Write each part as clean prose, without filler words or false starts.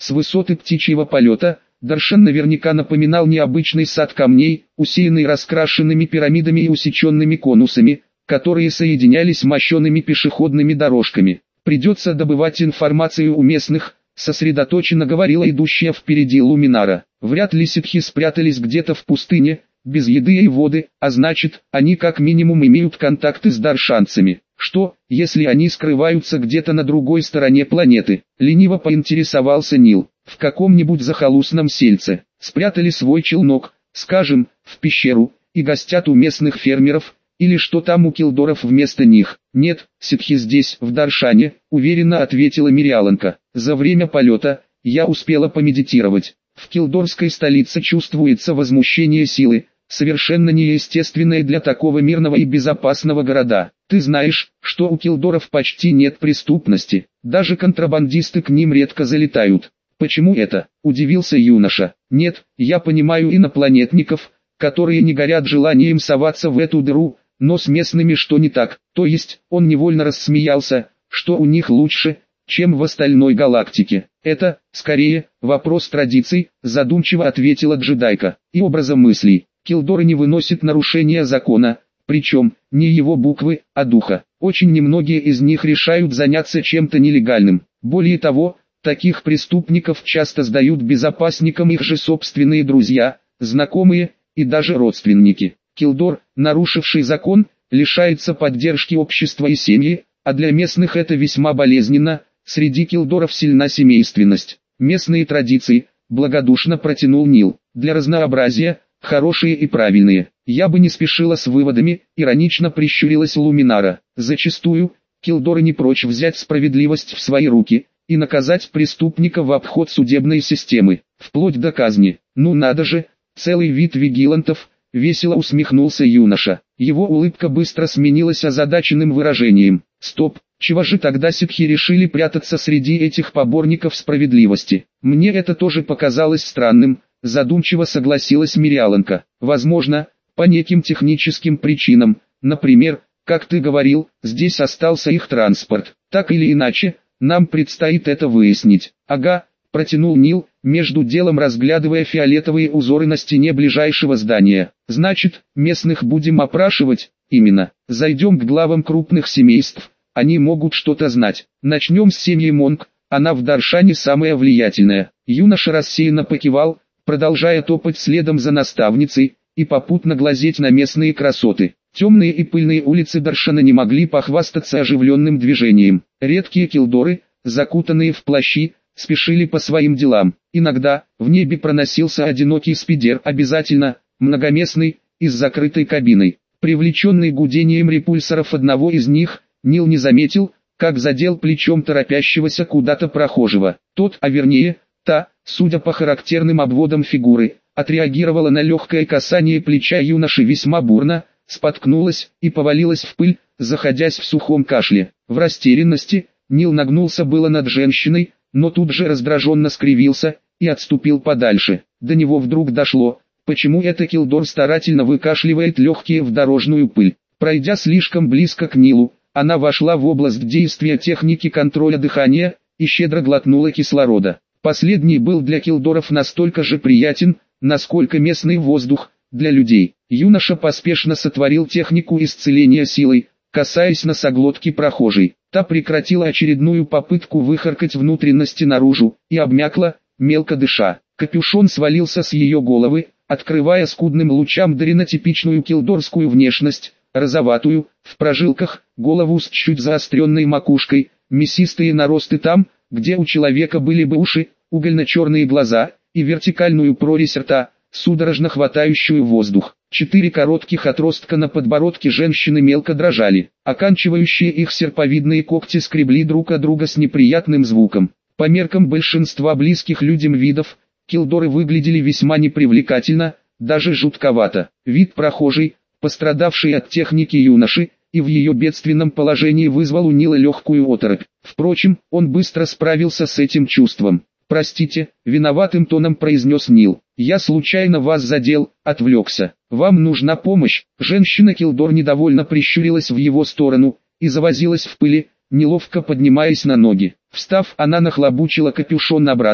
С высоты птичьего полета, Даршан наверняка напоминал необычный сад камней, усеянный раскрашенными пирамидами и усеченными конусами, которые соединялись мощеными пешеходными дорожками. «Придется добывать информацию у местных», — сосредоточенно говорила идущая впереди Луминара. «Вряд ли ситхи спрятались где-то в пустыне, без еды и воды, а значит, они как минимум имеют контакты с даршанцами. Что, если они скрываются где-то на другой стороне планеты?» Лениво поинтересовался Нил. «В каком-нибудь захолустном сельце. Спрятали свой челнок, скажем, в пещеру, и гостят у местных фермеров, или что там у килдоров вместо них». «Нет, ситхи здесь, в Даршане», — уверенно ответила Мириаланка. «За время полета я успела помедитировать. В килдорской столице чувствуется возмущение силы, совершенно неестественное для такого мирного и безопасного города. Ты знаешь, что у килдоров почти нет преступности, даже контрабандисты к ним редко залетают». «Почему это?» – удивился юноша. «Нет, я понимаю инопланетников, которые не горят желанием соваться в эту дыру, но с местными что не так?» То есть, он невольно рассмеялся, что у них лучше, чем в остальной галактике. «Это, скорее, вопрос традиций», – задумчиво ответила джедайка, – «и образа мыслей. Килдоры не выносят нарушения закона, причем, не его буквы, а духа. Очень немногие из них решают заняться чем-то нелегальным. Более того, таких преступников часто сдают безопасникам их же собственные друзья, знакомые и даже родственники. Килдор, нарушивший закон, лишается поддержки общества и семьи, а для местных это весьма болезненно. Среди килдоров сильна семейственность. Местные традиции», — благодушно протянул Нил, — «для разнообразия, хорошие и правильные». «Я бы не спешила с выводами», — иронично прищурилась Луминара. «Зачастую, килдоры не прочь взять справедливость в свои руки и наказать преступника в обход судебной системы, вплоть до казни. Ну надо же, целый вид вигилантов», — весело усмехнулся юноша. Его улыбка быстро сменилась озадаченным выражением. «Стоп, чего же тогда ситхи решили прятаться среди этих поборников справедливости?» «Мне это тоже показалось странным», — задумчиво согласилась Мириаланка. «Возможно, по неким техническим причинам, например, как ты говорил, здесь остался их транспорт. Так или иначе, нам предстоит это выяснить». «Ага», — протянул Нил, между делом разглядывая фиолетовые узоры на стене ближайшего здания. «Значит, местных будем опрашивать?» «Именно. Зайдем к главам крупных семейств, они могут что-то знать. Начнем с семьи Монг, она в Даршане самая влиятельная». Юноша рассеянно покивал, продолжая топать следом за наставницей и попутно глазеть на местные красоты. Темные и пыльные улицы Даршана не могли похвастаться оживленным движением. Редкие килдоры, закутанные в плащи, спешили по своим делам. Иногда, в небе проносился одинокий спидер, обязательно, многоместный, и с закрытой кабиной. Привлеченный гудением репульсоров одного из них, Нил не заметил, как задел плечом торопящегося куда-то прохожего. Тот, а вернее, та, судя по характерным обводам фигуры, отреагировала на легкое касание плеча юноши весьма бурно, споткнулась и повалилась в пыль, заходясь в сухом кашле. В растерянности, Нил нагнулся было над женщиной, но тут же раздраженно скривился и отступил подальше. До него вдруг дошло, почему это килдор старательно выкашливает легкие в дорожную пыль. Пройдя слишком близко к Нилу, она вошла в область действия техники контроля дыхания и щедро глотнула кислорода. Последний был для килдоров настолько же приятен, насколько местный воздух для людей. Юноша поспешно сотворил технику исцеления силой, касаясь носоглотки прохожей. Та прекратила очередную попытку выхаркать внутренности наружу и обмякла, мелко дыша. Капюшон свалился с ее головы, открывая скудным лучам Дарина типичную килдорскую внешность, розоватую, в прожилках, голову с чуть заостренной макушкой, мясистые наросты там, где у человека были бы уши, угольно-черные глаза и вертикальную прорезь рта, судорожно хватающую воздух. 4 коротких отростка на подбородке женщины мелко дрожали, оканчивающие их серповидные когти скребли друг от друга с неприятным звуком. По меркам большинства близких людям видов, килдоры выглядели весьма непривлекательно, даже жутковато. Вид прохожей, пострадавшей от техники юноши, и в ее бедственном положении вызвал у Нила легкую оторопь. Впрочем, он быстро справился с этим чувством. «Простите», — виноватым тоном произнес Нил. «Я случайно вас задел, отвлекся. Вам нужна помощь?» Женщина-килдор недовольно прищурилась в его сторону и завозилась в пыли, неловко поднимаясь на ноги. Встав, она нахлобучила капюшон обратно,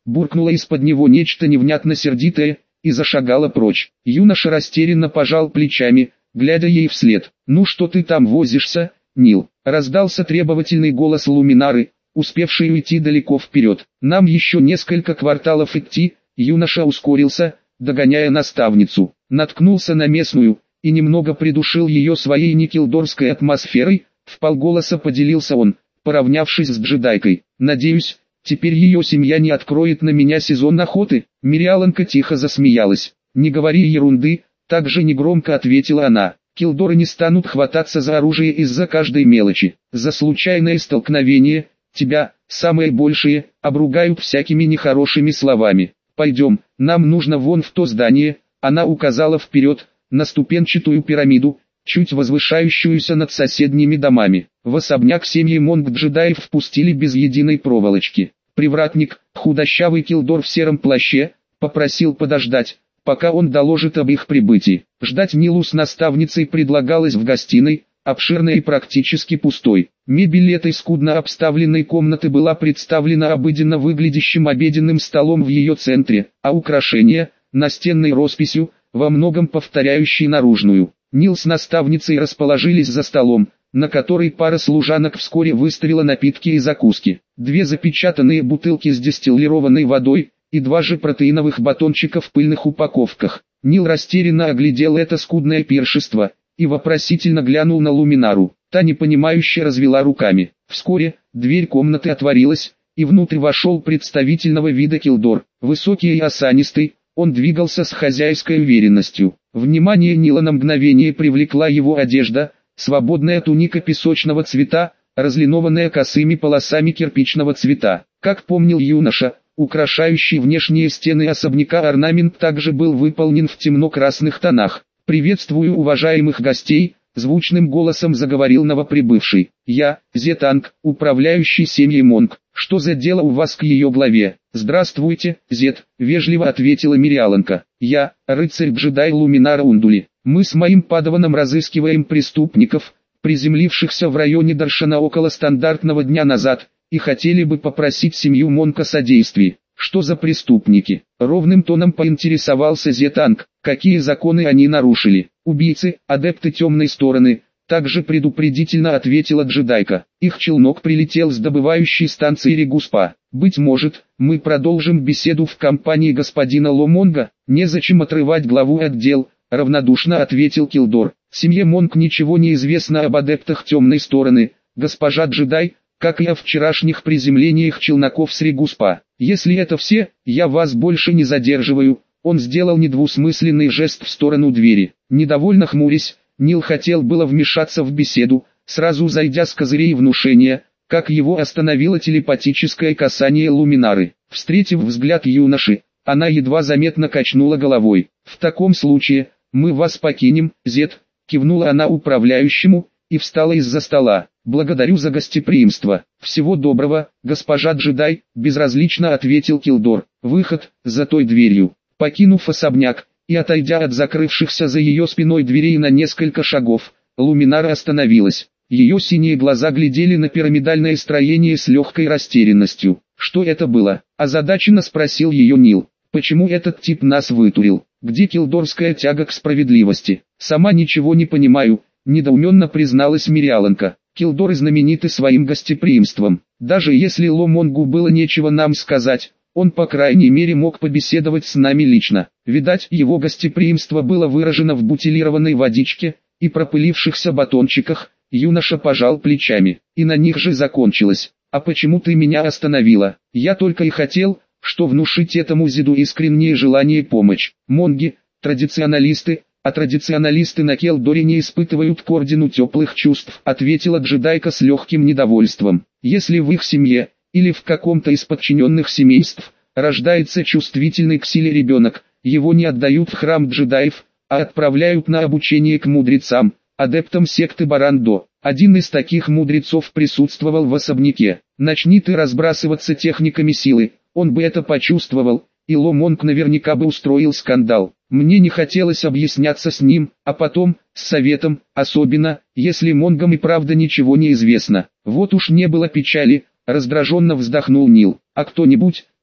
буркнула из-под него нечто невнятно сердитое, и зашагала прочь. Юноша растерянно пожал плечами, глядя ей вслед. «Ну что ты там возишься, Нил?» Раздался требовательный голос Луминары, успевший уйти далеко вперед. «Нам еще несколько кварталов идти». Юноша ускорился, догоняя наставницу. Наткнулся на местную, и немного придушил ее своей никелдорской атмосферой, вполголоса поделился он, поравнявшись с джедайкой. «Надеюсь, теперь ее семья не откроет на меня сезон охоты». Мириаланка тихо засмеялась. «Не говори ерунды», также негромко ответила она. «Килдоры не станут хвататься за оружие из-за каждой мелочи. За случайное столкновение, тебя, самые большие, обругают всякими нехорошими словами. Пойдем, нам нужно вон в то здание». Она указала вперед, на ступенчатую пирамиду, чуть возвышающуюся над соседними домами. В особняк семьи монг-джедаев впустили без единой проволочки. Привратник, худощавый килдор в сером плаще, попросил подождать, пока он доложит об их прибытии. Ждать Нилу с наставницей предлагалось в гостиной, обширной и практически пустой. Мебель этой скудно обставленной комнаты была представлена обыденно выглядящим обеденным столом в ее центре, а украшения – настенной росписью, во многом повторяющей наружную. Нил с наставницей расположились за столом, на который пара служанок вскоре выставила напитки и закуски. 2 запечатанные бутылки с дистиллированной водой, и 2 же протеиновых батончика в пыльных упаковках. Нил растерянно оглядел это скудное пиршество, и вопросительно глянул на Луминару. Та непонимающе развела руками. Вскоре, дверь комнаты отворилась, и внутрь вошел представительного вида килдор, высокий и осанистый. Он двигался с хозяйской уверенностью. Внимание Нила на мгновение привлекла его одежда, свободная туника песочного цвета, разлинованная косыми полосами кирпичного цвета. Как помнил юноша, украшающий внешние стены особняка орнамент также был выполнен в темно-красных тонах. «Приветствую уважаемых гостей», — звучным голосом заговорил новоприбывший. «Я, Зетанг, управляющий семьей Монг. Что за дело у вас к ее главе?» «Здравствуйте, Зет», — вежливо ответила Мириаланка. «Я, рыцарь-джедай Луминара Ундули. Мы с моим падаваном разыскиваем преступников, приземлившихся в районе Даршана около стандартного дня назад, и хотели бы попросить семью Монг о содействии». «Что за преступники?» — ровным тоном поинтересовался Зетанг. «Какие законы они нарушили?» «Убийцы, адепты темной стороны», — также предупредительно ответила джедайка. «Их челнок прилетел с добывающей станции Регуспа. Быть может, мы продолжим беседу в компании господина Ломонга?» «Незачем отрывать главу от дел», — равнодушно ответил Килдор. «Семье Монг ничего не известно об адептах темной стороны, госпожа джедай, как и о вчерашних приземлениях челноков с Регуспа. Если это все, я вас больше не задерживаю». Он сделал недвусмысленный жест в сторону двери. Недовольно хмурясь, Нил хотел было вмешаться в беседу, сразу зайдя с козырей внушения, как его остановило телепатическое касание Луминары. Встретив взгляд юноши, она едва заметно качнула головой. «В таком случае, мы вас покинем, Зет», — кивнула она управляющему, и встала из-за стола. «Благодарю за гостеприимство. Всего доброго, госпожа джедай», — безразлично ответил Килдор. «Выход, за той дверью». Покинув особняк, и отойдя от закрывшихся за ее спиной дверей на несколько шагов, Луминара остановилась. Ее синие глаза глядели на пирамидальное строение с легкой растерянностью. «Что это было?» – озадаченно спросил ее Нил. «Почему этот тип нас вытурил? Где килдорская тяга к справедливости?» «Сама ничего не понимаю», – недоуменно призналась Мириаланка. «Килдоры знамениты своим гостеприимством. Даже если Ломонгу было нечего нам сказать, он по крайней мере мог побеседовать с нами лично. Видать, его гостеприимство было выражено в бутилированной водичке и пропылившихся батончиках». Юноша пожал плечами. «И на них же закончилось. А почему ты меня остановила? Я только и хотел, что внушить этому Зиду искреннее желание помочь. Монги – традиционалисты, а традиционалисты на Келдоре не испытывают к ордену теплых чувств», ответила джедайка с легким недовольством. «Если в их семье, или в каком-то из подчиненных семейств, рождается чувствительный к силе ребенок, его не отдают в храм джедаев, а отправляют на обучение к мудрецам, адептам секты Барандо. Один из таких мудрецов присутствовал в особняке. Начни ты разбрасываться техниками силы, он бы это почувствовал, и Ломонг наверняка бы устроил скандал. Мне не хотелось объясняться с ним, а потом, с советом, особенно, если Монгам и правда ничего не известно. Вот уж не было печали». Раздраженно вздохнул Нил. «А кто-нибудь,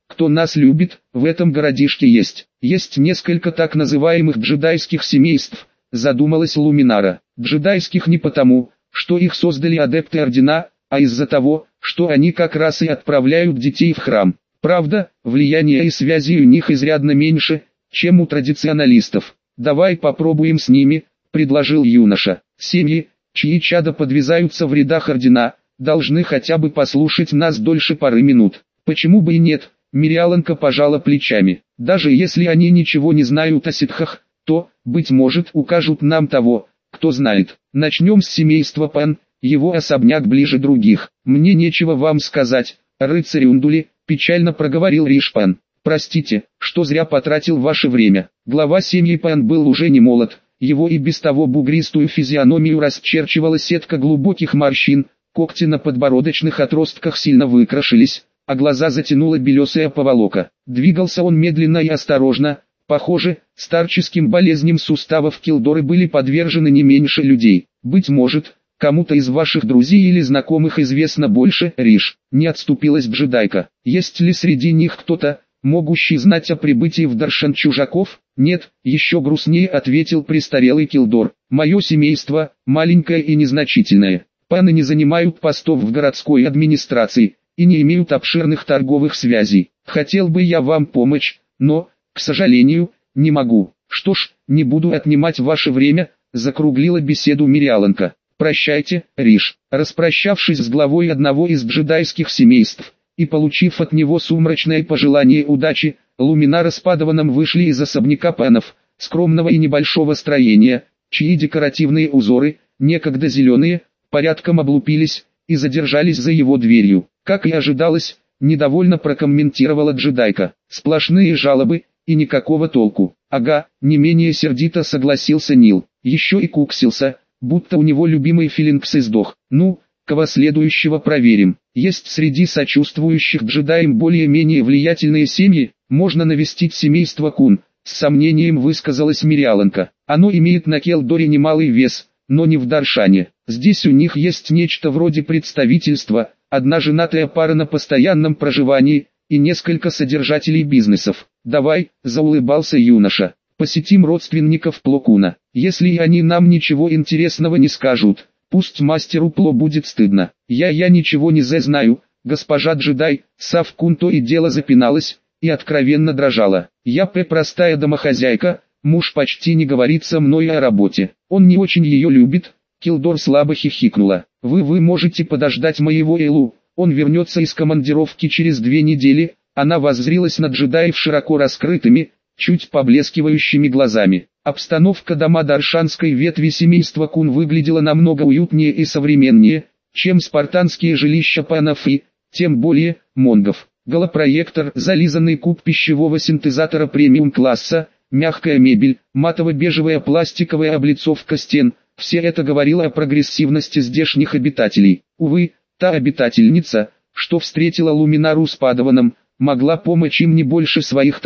кто нас любит, в этом городишке есть. Есть несколько так называемых джедайских семейств, задумалась Луминара. Джедайских не потому, что их создали адепты Ордена, а из-за того, что они как раз и отправляют детей в храм. Правда, влияние и связи у них изрядно меньше, чем у традиционалистов. «Давай попробуем с ними», — предложил юноша. «Семьи, чьи чада подвязаются в рядах Ордена, должны хотя бы послушать нас дольше пары минут. Почему бы и нет?» Мириаланка пожала плечами. «Даже если они ничего не знают о ситхах, то, быть может, укажут нам того, кто знает. Начнем с семейства Пан, его особняк ближе других. Мне нечего вам сказать, рыцарь Ундули», — печально проговорил Ришпан. «Простите, что зря потратил ваше время». Глава семьи Пан был уже не молод, его и без того бугристую физиономию расчерчивала сетка глубоких морщин, когти на подбородочных отростках сильно выкрашились, а глаза затянула белесая поволока. Двигался он медленно и осторожно. Похоже, старческим болезням суставов Килдоры были подвержены не меньше людей. «Быть может, кому-то из ваших друзей или знакомых известно больше, Риш», — не отступилась джедайка. «Есть ли среди них кто-то, могущий знать о прибытии в Даршан чужаков?» «Нет», — еще грустнее ответил престарелый Килдор. «Мое семейство, маленькое и незначительное. Паны не занимают постов в городской администрации и не имеют обширных торговых связей. Хотел бы я вам помочь, но, к сожалению, не могу». «Что ж, не буду отнимать ваше время», — закруглила беседу Мириаланка. «Прощайте, Риш». Распрощавшись с главой одного из джедайских семейств и получив от него сумрачное пожелание удачи, Луминара с Падаваном вышли из особняка Панов, скромного и небольшого строения, чьи декоративные узоры, некогда зеленые, порядком облупились и задержались за его дверью. Как и ожидалось, недовольно прокомментировала джедайка. «Сплошные жалобы, и никакого толку». «Ага», не менее сердито согласился Нил. Еще и куксился, будто у него любимый Филинкс издох. «Ну, кого следующего проверим. Есть среди сочувствующих джедаям более-менее влиятельные семьи, можно навестить семейство Кун», с сомнением высказалась Мириаланка. «Оно имеет на Келдоре немалый вес, но не в Даршане. Здесь у них есть нечто вроде представительства, одна женатая пара на постоянном проживании и несколько содержателей бизнесов. Давай», — заулыбался юноша, — «посетим родственников Плокуна. Если и они нам ничего интересного не скажут, пусть мастеру Пло будет стыдно. Я ничего не знаю». Госпожа джедай, Сав Кун то и дело запиналась и откровенно дрожала. «Я простая домохозяйка, муж почти не говорит со мной о работе. Он не очень ее любит». Килдор слабо хихикнула. Вы можете подождать моего Элу, он вернется из командировки через 2 недели». Она воззрилась на джедаев широко раскрытыми, чуть поблескивающими глазами. Обстановка дома даршанской ветви семейства Кун выглядела намного уютнее и современнее, чем спартанские жилища панов и, тем более, монгов. Голопроектор, зализанный куб пищевого синтезатора премиум-класса, мягкая мебель, матово-бежевая пластиковая облицовка стен – все это говорило о прогрессивности здешних обитателей. Увы, та обитательница, что встретила Луминару с Падаваном, могла помочь им не больше своих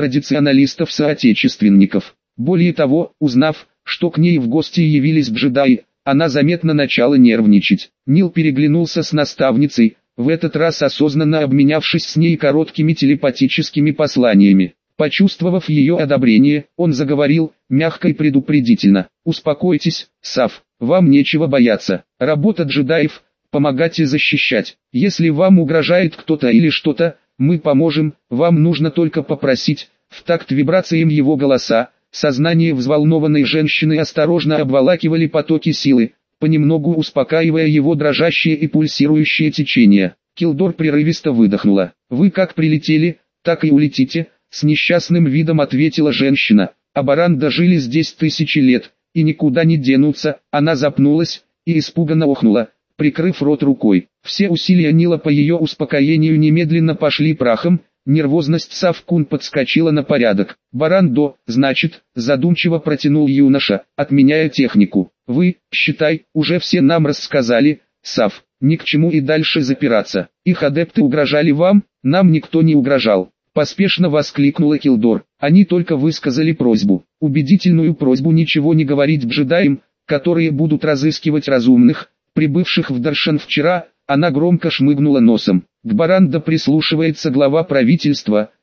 традиционалистов-соотечественников. Более того, узнав, что к ней в гости явились джедаи, она заметно начала нервничать. Нил переглянулся с наставницей, в этот раз осознанно обменявшись с ней короткими телепатическими посланиями. Почувствовав ее одобрение, он заговорил, мягко и предупредительно. «Успокойтесь, Сав, вам нечего бояться. Работа джедаев – помогать и защищать. Если вам угрожает кто-то или что-то, мы поможем, вам нужно только попросить». В такт вибрациям его голоса, сознание взволнованной женщины осторожно обволакивали потоки силы, понемногу успокаивая его дрожащее и пульсирующее течение. Килдор прерывисто выдохнула. «Вы как прилетели, так и улетите», — с несчастным видом ответила женщина. «Абаран жили здесь 1000 лет, и никуда не денутся». Она запнулась и испуганно охнула, прикрыв рот рукой. Все усилия Нила по ее успокоению немедленно пошли прахом. Нервозность Сав Кун подскочила на порядок. «Барандо, значит», задумчиво протянул юноша, отменяя технику. «Вы, считай, уже все нам рассказали, Сав, ни к чему и дальше запираться. Их адепты угрожали вам, нам никто не угрожал». Поспешно воскликнула Килдор. Они только высказали просьбу. Убедительную просьбу ничего не говорить джедаям, которые будут разыскивать разумных, прибывших в Даршан вчера. Она громко шмыгнула носом. К Барандо прислушивается глава правительства,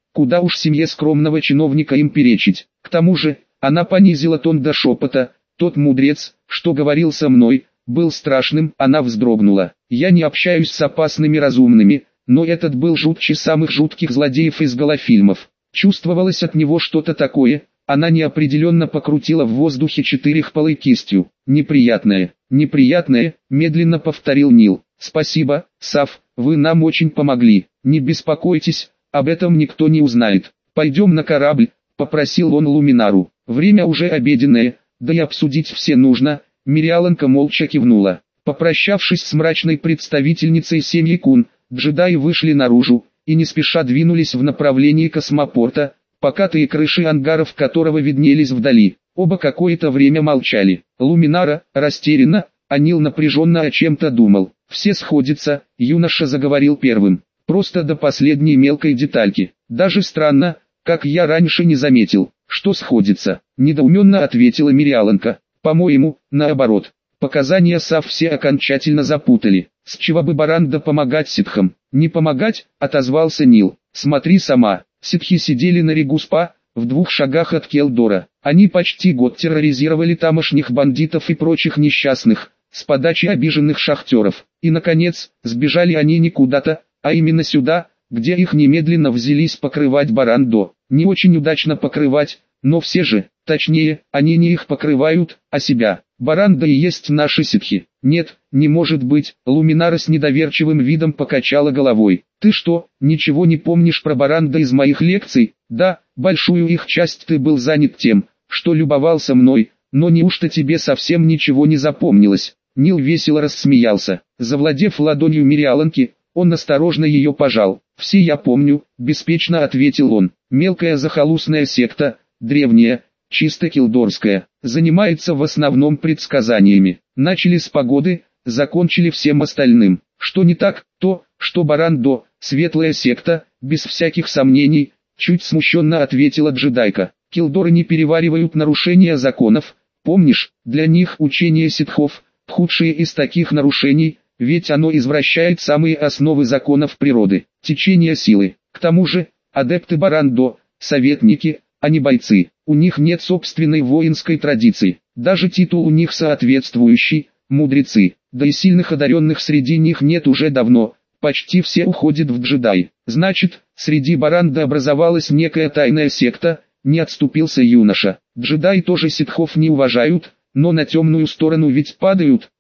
куда уж семье скромного чиновника им перечить. К тому же, она понизила тон до шепота, тот мудрец, что говорил со мной, был страшным, она вздрогнула. Я не общаюсь с опасными разумными, но этот был жутче самых жутких злодеев из голофильмов. Чувствовалось от него что-то такое, она неопределенно покрутила в воздухе четырехпалой кистью. Неприятное, неприятное, медленно повторил Нил. Спасибо, Сав, вы нам очень помогли. Не беспокойтесь, об этом никто не узнает. Пойдем на корабль, попросил он Луминару. Время уже обеденное, да и обсудить все нужно. Мириаланка молча кивнула. Попрощавшись с мрачной представительницей семьи Кун, джедаи вышли наружу и не спеша двинулись в направлении космопорта, покатые крыши ангаров которого виднелись вдали. Оба какое-то время молчали. Луминара растерянно, а Нил напряженно о чем-то думал. «Все сходятся», — юноша заговорил первым. «Просто до последней мелкой детальки. Даже странно, как я раньше не заметил, что сходится», — недоуменно ответила Мириаланка. «По-моему, наоборот. Показания Сав все окончательно запутали. С чего бы Баранда помогать ситхам?» «Не помогать», — отозвался Нил. «Смотри сама». Ситхи сидели на Регуспа, в 2 шагах от Келдора. Они почти год терроризировали тамошних бандитов и прочих несчастных, с подачи обиженных шахтеров. И наконец, сбежали они не куда-то, а именно сюда, где их немедленно взялись покрывать Барандо. Не очень удачно покрывать, но все же, точнее, они не их покрывают, а себя. Баранда и есть наши ситхи. Нет, не может быть, Луминара с недоверчивым видом покачала головой. Ты что, ничего не помнишь про Баранда из моих лекций? Да, большую их часть ты был занят тем, что любовался мной, но неужто тебе совсем ничего не запомнилось? Нил весело рассмеялся. Завладев ладонью Мириаланки, он осторожно ее пожал. «Все я помню», — беспечно ответил он. «Мелкая захолустная секта, древняя, чисто килдорская, занимается в основном предсказаниями. Начали с погоды, закончили всем остальным. Что не так, то, что Барандо, светлая секта, без всяких сомнений», — чуть смущенно ответила джедайка. «Килдоры не переваривают нарушения законов, помнишь, для них учение ситхов — худшее из таких нарушений, ведь оно извращает самые основы законов природы, течение силы. К тому же, адепты Барандо — советники, а не бойцы. У них нет собственной воинской традиции, даже титул у них соответствующий — мудрецы, да и сильных одаренных среди них нет уже давно, почти все уходят в джедай. Значит, среди Баранда образовалась некая тайная секта, не отступился юноша. Джедаи тоже ситхов не уважают, но на темную сторону ведь падают.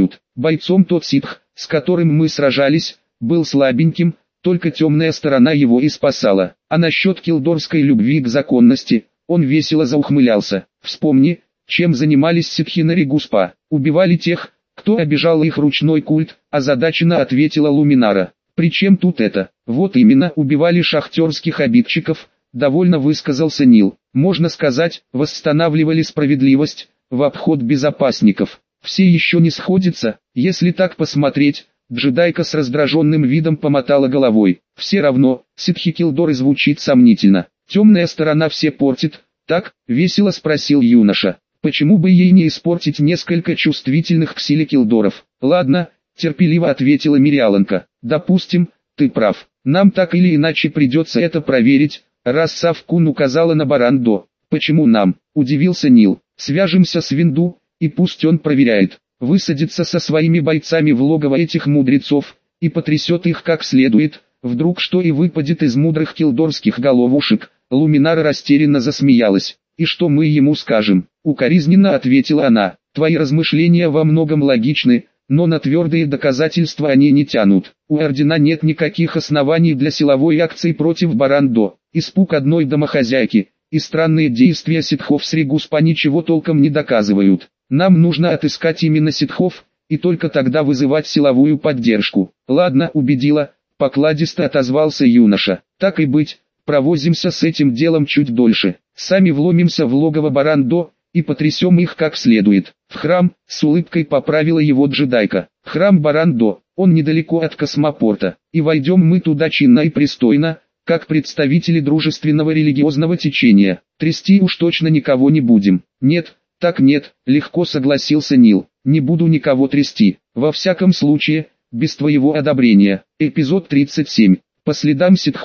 Бойцом тот ситх, с которым мы сражались, был слабеньким, только темная сторона его и спасала. А насчет килдорской любви к законности, он весело заухмылялся. Вспомни, чем занимались ситхи на Регуспа. Убивали тех, кто обижал их ручной культ, озадаченно ответила Луминара. Причем тут это? Вот именно, убивали шахтерских обидчиков, довольно высказался Нил. Можно сказать, восстанавливали справедливость, в обход безопасников. Все еще не сходятся, если так посмотреть. Джедайка с раздраженным видом помотала головой. Все равно, ситхи Килдоры звучит сомнительно. Темная сторона все портит, так, весело спросил юноша. Почему бы ей не испортить несколько чувствительных к силе Килдоров? Ладно, терпеливо ответила Мириаланка. Допустим, ты прав. Нам так или иначе придется это проверить, раз Сав Кун указала на Барандо. Почему нам? Удивился Нил. Свяжемся с Винду, и пусть он проверяет. Высадится со своими бойцами в логово этих мудрецов, и потрясет их как следует, вдруг что и выпадет из мудрых килдорских головушек. Луминара растерянно засмеялась. «И что мы ему скажем?» — укоризненно ответила она. «Твои размышления во многом логичны, но на твердые доказательства они не тянут. У Ордена нет никаких оснований для силовой акции против Барандо. Испуг одной домохозяйки и странные действия ситхов с Регуспа ничего толком не доказывают. Нам нужно отыскать именно ситхов, и только тогда вызывать силовую поддержку». «Ладно, убедила», — покладисто отозвался юноша. «Так и быть, провозимся с этим делом чуть дольше. Сами вломимся в логово Барандо, и потрясем их как следует. В храм», — с улыбкой поправила его джедайка. «Храм Барандо, он недалеко от космопорта, и войдем мы туда чинно и пристойно, как представители дружественного религиозного течения. Трясти уж точно никого не будем». «Нет, так нет», — легко согласился Нил. «Не буду никого трясти, во всяком случае, без твоего одобрения». Эпизод 37. По следам ситхов.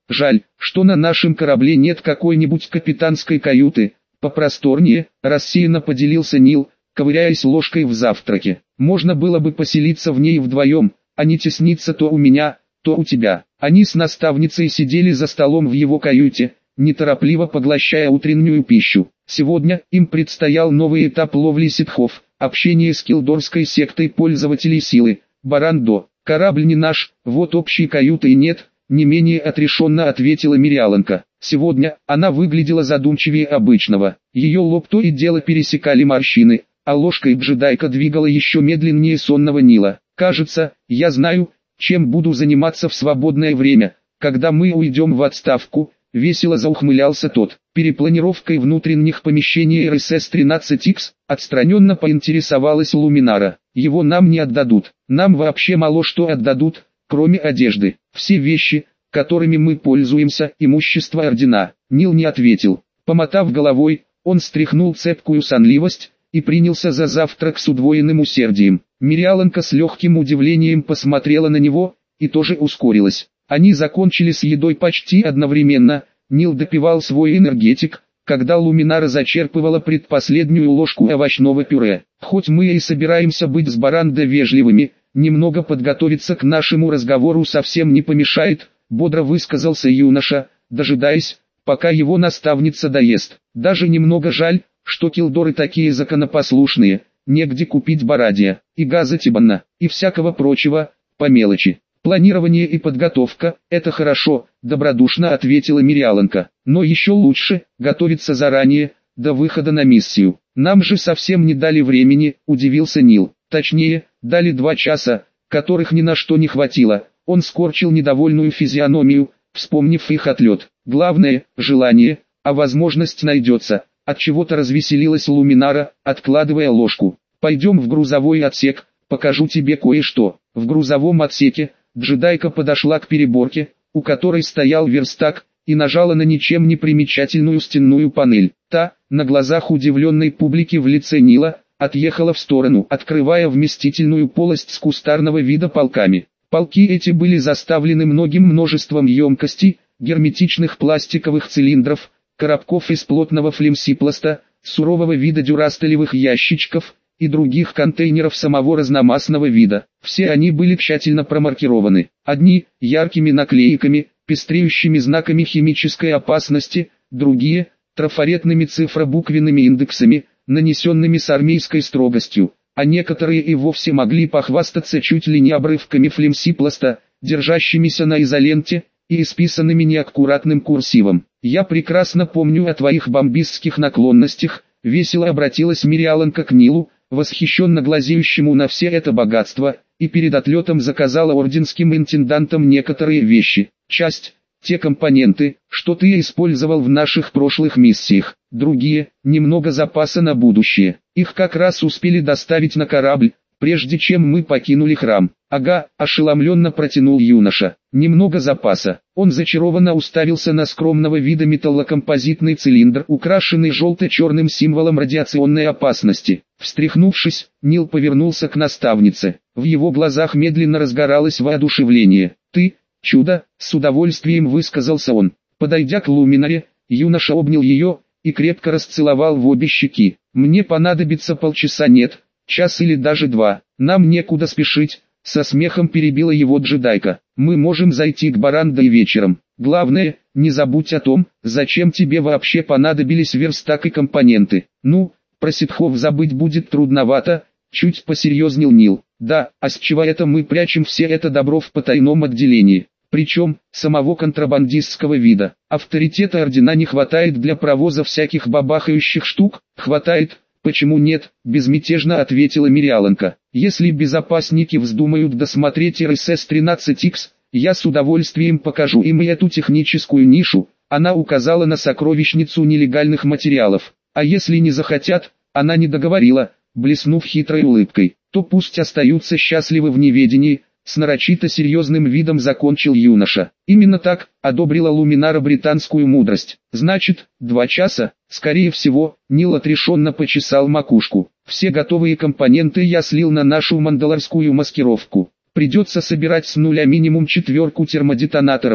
Жаль, что на нашем корабле нет какой-нибудь капитанской каюты, попросторнее, рассеянно поделился Нил, ковыряясь ложкой в завтраке. Можно было бы поселиться в ней вдвоем, а не тесниться то у меня, то у тебя. Они с наставницей сидели за столом в его каюте, неторопливо поглощая утреннюю пищу. Сегодня им предстоял новый этап ловли ситхов, общение с килдорской сектой пользователей силы. Барандо, корабль не наш, вот общей каюты и нет, не менее отрешенно ответила Мириаланка. Сегодня она выглядела задумчивее обычного. Ее лоб то и дело пересекали морщины, а ложкой джедайка двигала еще медленнее сонного Нила. «Кажется, я знаю, чем буду заниматься в свободное время, когда мы уйдем в отставку», — весело заухмылялся тот. «Перепланировкой внутренних помещений РСС-13Х», — отстраненно поинтересовалась Луминара. «Его нам не отдадут. Нам вообще мало что отдадут, кроме одежды. Все вещи, которыми мы пользуемся, имущество ордена». Нил не ответил. Помотав головой, он стряхнул цепкую сонливость и принялся за завтрак с удвоенным усердием. Мириаланка с легким удивлением посмотрела на него и тоже ускорилась. Они закончили с едой почти одновременно. Нил допивал свой энергетик, когда Луминара зачерпывала предпоследнюю ложку овощного пюре. «Хоть мы и собираемся быть с Барандо вежливыми, немного подготовиться к нашему разговору совсем не помешает», бодро высказался юноша, дожидаясь, пока его наставница доест. «Даже немного жаль, что килдоры такие законопослушные, негде купить барадия, и газа тибанна, и всякого прочего, по мелочи. Планирование и подготовка – это хорошо», – добродушно ответила Мириаланка. «Но еще лучше – готовиться заранее, до выхода на миссию. Нам же совсем не дали времени», – удивился Нил. «Точнее, дали 2 часа, которых ни на что не хватило». Он скорчил недовольную физиономию, вспомнив их отлет. «Главное – желание, а возможность найдется». Отчего-то развеселилась Луминара, откладывая ложку. «Пойдем в грузовой отсек, покажу тебе кое-что». В грузовом отсеке джедайка подошла к переборке, у которой стоял верстак, и нажала на ничем не примечательную стенную панель. Та, на глазах удивленной публики в лице Нила, отъехала в сторону, открывая вместительную полость с кустарного вида полками. Полки эти были заставлены множеством емкостей, герметичных пластиковых цилиндров, коробков из плотного флемсипласта, сурового вида дюрастелевых ящичков и других контейнеров самого разномастного вида. Все они были тщательно промаркированы. Одни – яркими наклейками, пестреющими знаками химической опасности, другие – трафаретными цифробуквенными индексами, нанесенными с армейской строгостью, а некоторые и вовсе могли похвастаться чуть ли не обрывками флемсипласта, держащимися на изоленте и исписанными неаккуратным курсивом. «Я прекрасно помню о твоих бомбистских наклонностях», — весело обратилась Мириаланка к Нилу, восхищенно глазеющему на все это богатство, и перед отлетом заказала орденским интендантам некоторые вещи. «Часть, те компоненты, что ты использовал в наших прошлых миссиях, другие, немного запаса на будущее. Их как раз успели доставить на корабль, прежде чем мы покинули храм». «Ага», — ошеломленно протянул юноша. «Немного запаса». Он зачарованно уставился на скромного вида металлокомпозитный цилиндр, украшенный желто-черным символом радиационной опасности. Встряхнувшись, Нил повернулся к наставнице. В его глазах медленно разгоралось воодушевление. «Ты, чудо», — с удовольствием высказался он. Подойдя к Луминаре, юноша обнял ее и крепко расцеловал в обе щеки. «Мне понадобится полчаса, нет, час или даже 2. Нам некуда спешить», — со смехом перебила его джедайка. «Мы можем зайти к Барандо и вечером. Главное, не забудь о том, зачем тебе вообще понадобились верстак и компоненты». «Ну, про ситхов забыть будет трудновато», — чуть посерьезнел Нил. «Да, а с чего это мы прячем все это добро в потайном отделении? Причем, самого контрабандистского вида. Авторитета ордена не хватает для провоза всяких бабахающих штук?» «Хватает. Почему нет?» – безмятежно ответила Мириаланка. «Если безопасники вздумают досмотреть РСС-13Х, я с удовольствием покажу им и эту техническую нишу», она указала на сокровищницу нелегальных материалов. «А если не захотят», она не договорила, блеснув хитрой улыбкой, «то пусть остаются счастливы в неведении», с нарочито серьезным видом закончил юноша. «Именно так», одобрила Луминара британскую мудрость. «Значит, 2 часа?» «Скорее всего», Нил отрешенно почесал макушку. «Все готовые компоненты я слил на нашу мандалорскую маскировку. Придется собирать с нуля минимум 4 термодетонаторов,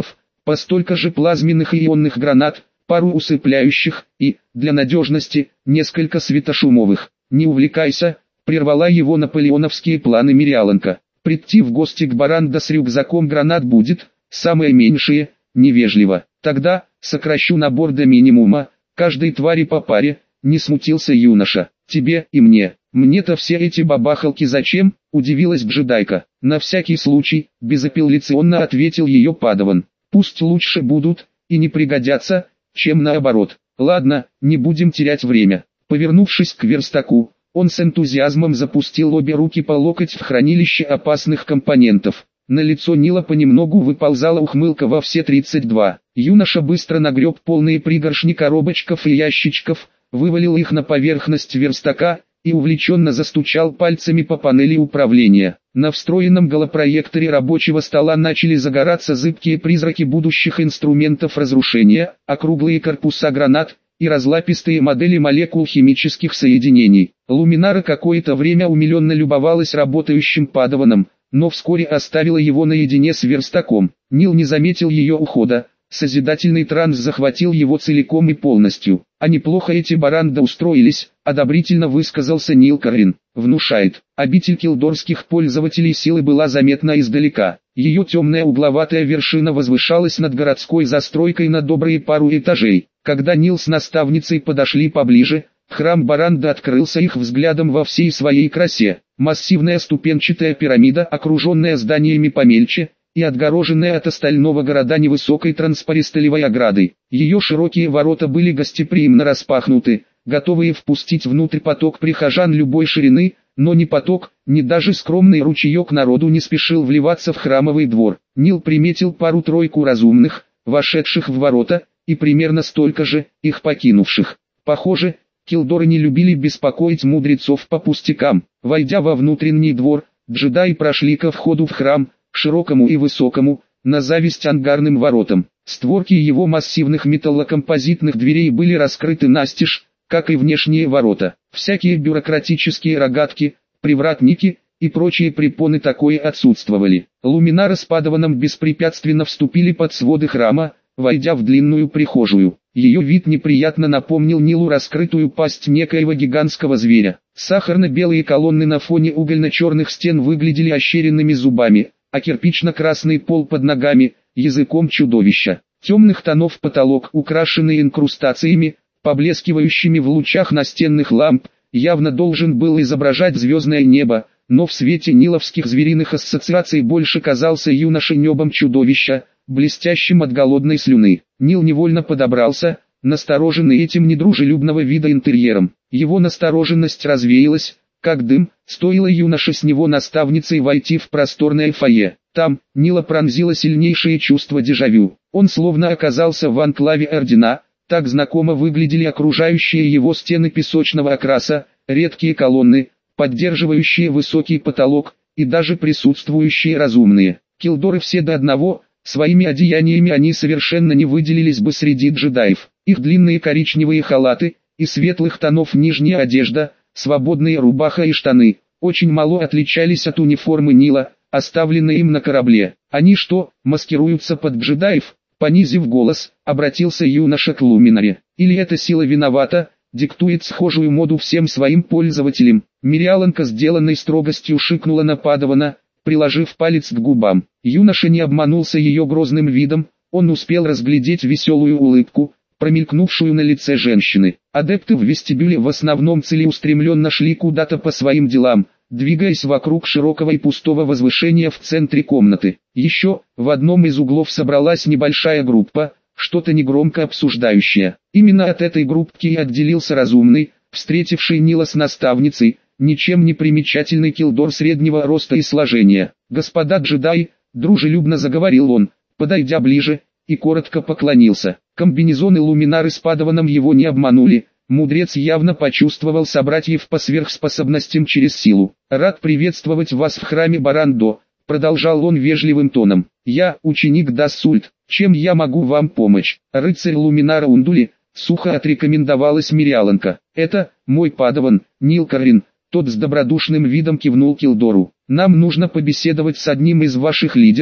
по столько же плазменных и ионных гранат, пару усыпляющих и, для надежности, несколько светошумовых. «Не увлекайся», — прервала его наполеоновские планы Мириаланка. «Прийти в гости к Барандо с рюкзаком гранат будет, самое меньшее, невежливо. Тогда, сокращу набор до минимума, каждой твари по паре», — не смутился юноша. «Тебе и мне. Мне-то все эти бабахалки зачем?» — удивилась джедайка. «На всякий случай», — безапелляционно ответил ее падаван. «Пусть лучше будут, и не пригодятся, чем наоборот. Ладно, не будем терять время». Повернувшись к верстаку, он с энтузиазмом запустил обе руки по локоть в хранилище опасных компонентов. На лицо Нила понемногу выползала ухмылка во все 32. Юноша быстро нагреб полные пригоршни коробочков и ящичков, вывалил их на поверхность верстака и увлеченно застучал пальцами по панели управления. На встроенном голопроекторе рабочего стола начали загораться зыбкие призраки будущих инструментов разрушения, округлые корпуса гранат и разлапистые модели молекул химических соединений. Луминара какое-то время умиленно любовалась работающим падаваном, но вскоре оставила его наедине с верстаком. Нил не заметил ее ухода, созидательный транс захватил его целиком и полностью. «А неплохо эти Барандо устроились», — одобрительно высказался Нил Каррин. «Внушает». Обитель килдорских пользователей силы была заметна издалека. Ее темная угловатая вершина возвышалась над городской застройкой на добрые пару этажей. Когда Нил с наставницей подошли поближе, храм Барандо открылся их взглядом во всей своей красе. Массивная ступенчатая пирамида, окруженная зданиями помельче, и отгороженная от остального города невысокой транспаристолевой оградой. Ее широкие ворота были гостеприимно распахнуты, готовые впустить внутрь поток прихожан любой ширины, но ни поток, ни даже скромный ручеек народу не спешил вливаться в храмовый двор. Нил приметил пару-тройку разумных, вошедших в ворота, и примерно столько же, их покинувших. Похоже, килдоры не любили беспокоить мудрецов по пустякам. Войдя во внутренний двор, джедаи прошли ко входу в храм, широкому и высокому, на зависть ангарным воротам. Створки его массивных металлокомпозитных дверей были раскрыты настежь, как и внешние ворота. Всякие бюрократические рогатки, привратники и прочие препоны такое отсутствовали. Луминара с падаваном беспрепятственно вступили под своды храма, войдя в длинную прихожую. Ее вид неприятно напомнил Нилу раскрытую пасть некоего гигантского зверя. Сахарно-белые колонны на фоне угольно-черных стен выглядели ощеренными зубами, а кирпично-красный пол под ногами – языком чудовища. Темных тонов потолок, украшенный инкрустациями, поблескивающими в лучах настенных ламп, явно должен был изображать звездное небо, но в свете ниловских звериных ассоциаций больше казался юношей небом чудовища, блестящим от голодной слюны. Нил невольно подобрался, настороженный этим недружелюбного вида интерьером. Его настороженность развеялась, как дым, стоило юноше с него наставницей войти в просторное фойе. Там, Нила пронзило сильнейшее чувство дежавю. Он словно оказался в анклаве Ордена, так знакомо выглядели окружающие его стены песочного окраса, редкие колонны, поддерживающие высокий потолок, и даже присутствующие разумные. Килдоры все до одного, своими одеяниями они совершенно не выделились бы среди джедаев. Их длинные коричневые халаты и светлых тонов нижняя одежда, свободные рубаха и штаны, очень мало отличались от униформы Нила, оставленной им на корабле. Они что, маскируются под джедаев? Понизив голос, обратился юноша к Луминаре. Или эта сила виновата, диктует схожую моду всем своим пользователям? Мириаланка сделанной строгостью шикнула на падавана, приложив палец к губам. Юноша не обманулся ее грозным видом, он успел разглядеть веселую улыбку, промелькнувшую на лице женщины. Адепты в вестибюле в основном целеустремленно шли куда-то по своим делам, двигаясь вокруг широкого и пустого возвышения в центре комнаты. Еще, в одном из углов собралась небольшая группа, что-то негромко обсуждающая. Именно от этой группки и отделился разумный, встретивший Нила с наставницей, ничем не примечательный килдор среднего роста и сложения. «Господа джедаи», — дружелюбно заговорил он, подойдя ближе, и коротко поклонился. Комбинезоны Луминары с падаваном его не обманули. Мудрец явно почувствовал собратьев по сверхспособностям через силу. «Рад приветствовать вас в храме Барандо», — продолжал он вежливым тоном. «Я, ученик Дассульт, чем я могу вам помочь?» «Рыцарь Луминара Ундули», — сухо отрекомендовалась Мириаланка. «Это, мой падаван, Нил Каррин». Тот с добродушным видом кивнул килдору. «Нам нужно побеседовать с одним из ваших лидеров,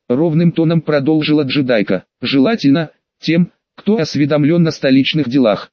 ровным тоном продолжила джедайка. Желательно, тем, кто осведомлен о столичных делах.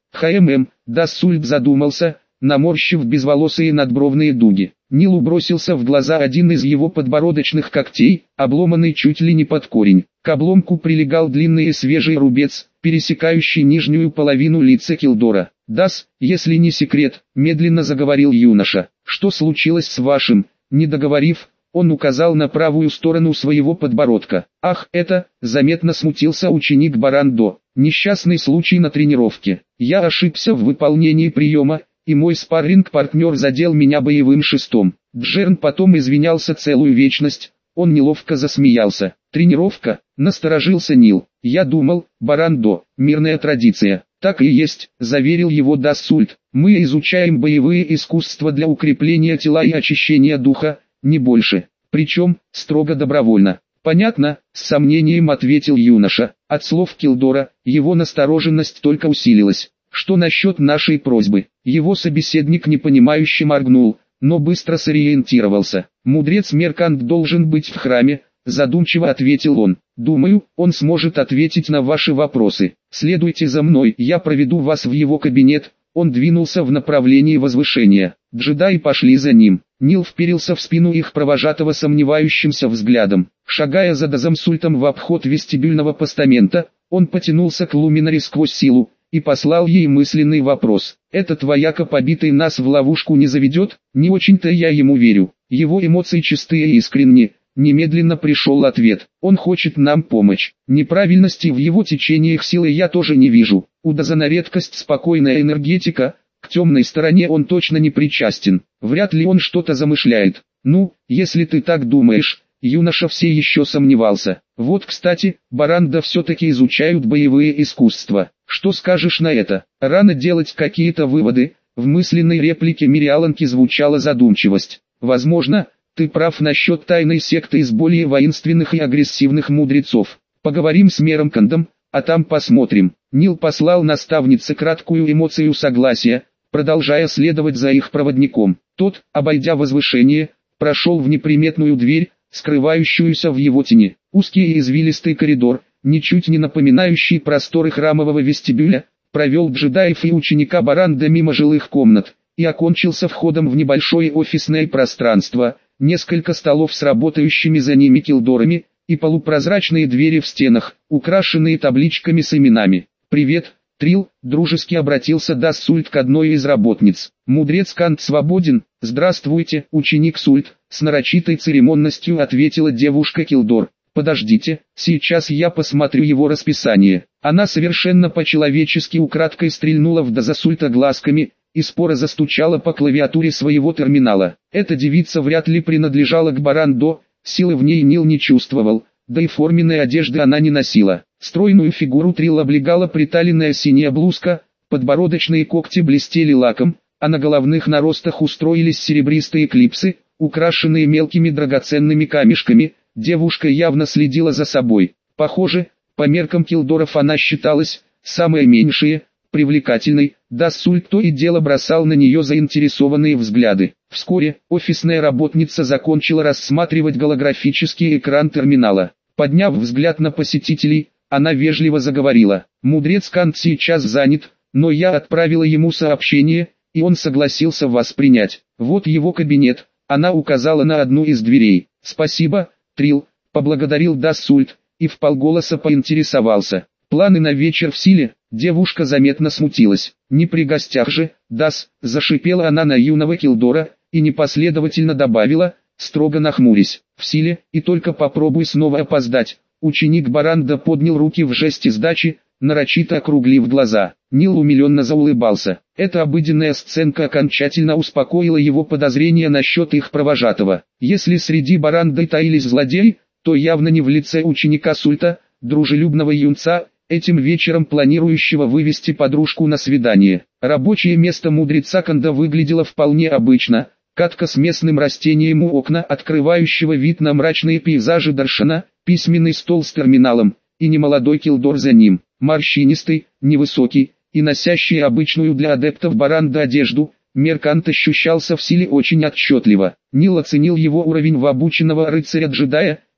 Дассульт задумался, наморщив безволосые надбровные дуги. Нилу бросился в глаза один из его подбородочных когтей, обломанный чуть ли не под корень. К обломку прилегал длинный и свежий рубец, пересекающий нижнюю половину лица Килдора. «Дас, если не секрет», — медленно заговорил юноша, — «что случилось с вашим?» Не договорив, он указал на правую сторону своего подбородка. «Ах, это!» — заметно смутился ученик Барандо. «Несчастный случай на тренировке. Я ошибся в выполнении приема, и мой спарринг-партнер задел меня боевым шестом». Джерн потом извинялся целую вечность, он неловко засмеялся. «Тренировка?» — насторожился Нил. «Я думал, Барандо, мирная традиция». «Так и есть», — заверил его Дассульт. «Мы изучаем боевые искусства для укрепления тела и очищения духа, не больше. Причем, строго добровольно». «Понятно», — с сомнением ответил юноша. От слов Килдора, его настороженность только усилилась. «Что насчет нашей просьбы?» Его собеседник непонимающе моргнул, но быстро сориентировался. «Мудрец Меркант должен быть в храме», — задумчиво ответил он. «Думаю, он сможет ответить на ваши вопросы. Следуйте за мной, я проведу вас в его кабинет». Он двинулся в направлении возвышения. Джедаи пошли за ним. Нил вперился в спину их провожатого сомневающимся взглядом. Шагая за Дазамсультом в обход вестибюльного постамента, он потянулся к Луминаре сквозь силу и послал ей мысленный вопрос. «Этот вояка, побитый нас в ловушку, не заведет?» «Не очень-то я ему верю. Его эмоции чистые и искренние». Немедленно пришел ответ. «Он хочет нам помочь. Неправильности в его течениях силы я тоже не вижу. У Даза на редкость спокойная энергетика, к темной стороне он точно не причастен. Вряд ли он что-то замышляет. Ну, если ты так думаешь». Юноша все еще сомневался. «Вот, кстати, Баранда все-таки изучают боевые искусства. Что скажешь на это?» Рано делать какие-то выводы. В мысленной реплике Мириаланки звучала задумчивость. «Возможно, ты прав насчет тайной секты из более воинственных и агрессивных мудрецов. Поговорим с Мерамкандом, а там посмотрим». Нил послал наставнице краткую эмоцию согласия, продолжая следовать за их проводником. Тот, обойдя возвышение, прошел в неприметную дверь, скрывающуюся в его тени. Узкий и извилистый коридор, ничуть не напоминающий просторы храмового вестибюля, провел джедаев и ученика Баранда мимо жилых комнат, и окончился входом в небольшое офисное пространство, несколько столов с работающими за ними килдорами, и полупрозрачные двери в стенах, украшенные табличками с именами. «Привет, Трил», — дружески обратился Дассульт к одной из работниц. «Мудрец Кант свободен?» «Здравствуйте, ученик Сульт», — с нарочитой церемонностью ответила девушка Килдор. «Подождите, сейчас я посмотрю его расписание». Она совершенно по-человечески украдкой стрельнула в Дазасульта глазками и споро застучала по клавиатуре своего терминала. Эта девица вряд ли принадлежала к Барандо, силы в ней Нил не чувствовал, да и форменной одежды она не носила. Стройную фигуру Трил облегала приталенная синяя блузка, подбородочные когти блестели лаком, а на головных наростах устроились серебристые клипсы, украшенные мелкими драгоценными камешками. Девушка явно следила за собой. Похоже, по меркам Килдоров она считалась самой меньшей, привлекательной. Дассульт то и дело бросал на нее заинтересованные взгляды. Вскоре офисная работница закончила рассматривать голографический экран терминала. Подняв взгляд на посетителей, она вежливо заговорила. «Мудрец Кант сейчас занят, но я отправила ему сообщение, и он согласился вас принять. Вот его кабинет». Она указала на одну из дверей. «Спасибо, Трил», — поблагодарил Дассульт, и вполголоса поинтересовался. «Планы на вечер в силе?» Девушка заметно смутилась. «Не при гостях же, Дас», — зашипела она на юного Килдора, и непоследовательно добавила, строго нахмурясь. «В силе, и только попробуй снова опоздать». Ученик Баранда поднял руки в жесте сдачи, нарочито округлив глаза. Нил умиленно заулыбался. Эта обыденная сценка окончательно успокоила его подозрения насчет их провожатого. Если среди Баранды таились злодеи, то явно не в лице ученика Сульта, дружелюбного юнца, этим вечером планирующего вывести подружку на свидание. Рабочее место мудреца Канда выглядело вполне обычно. Катка с местным растением у окна, открывающего вид на мрачные пейзажи Даршана, письменный стол с терминалом, и немолодой Килдор за ним, морщинистый, невысокий, и носящий обычную для адептов Баранда одежду. Меркант ощущался в силе очень отчетливо. Нил оценил его уровень в обученного рыцаря-джедая,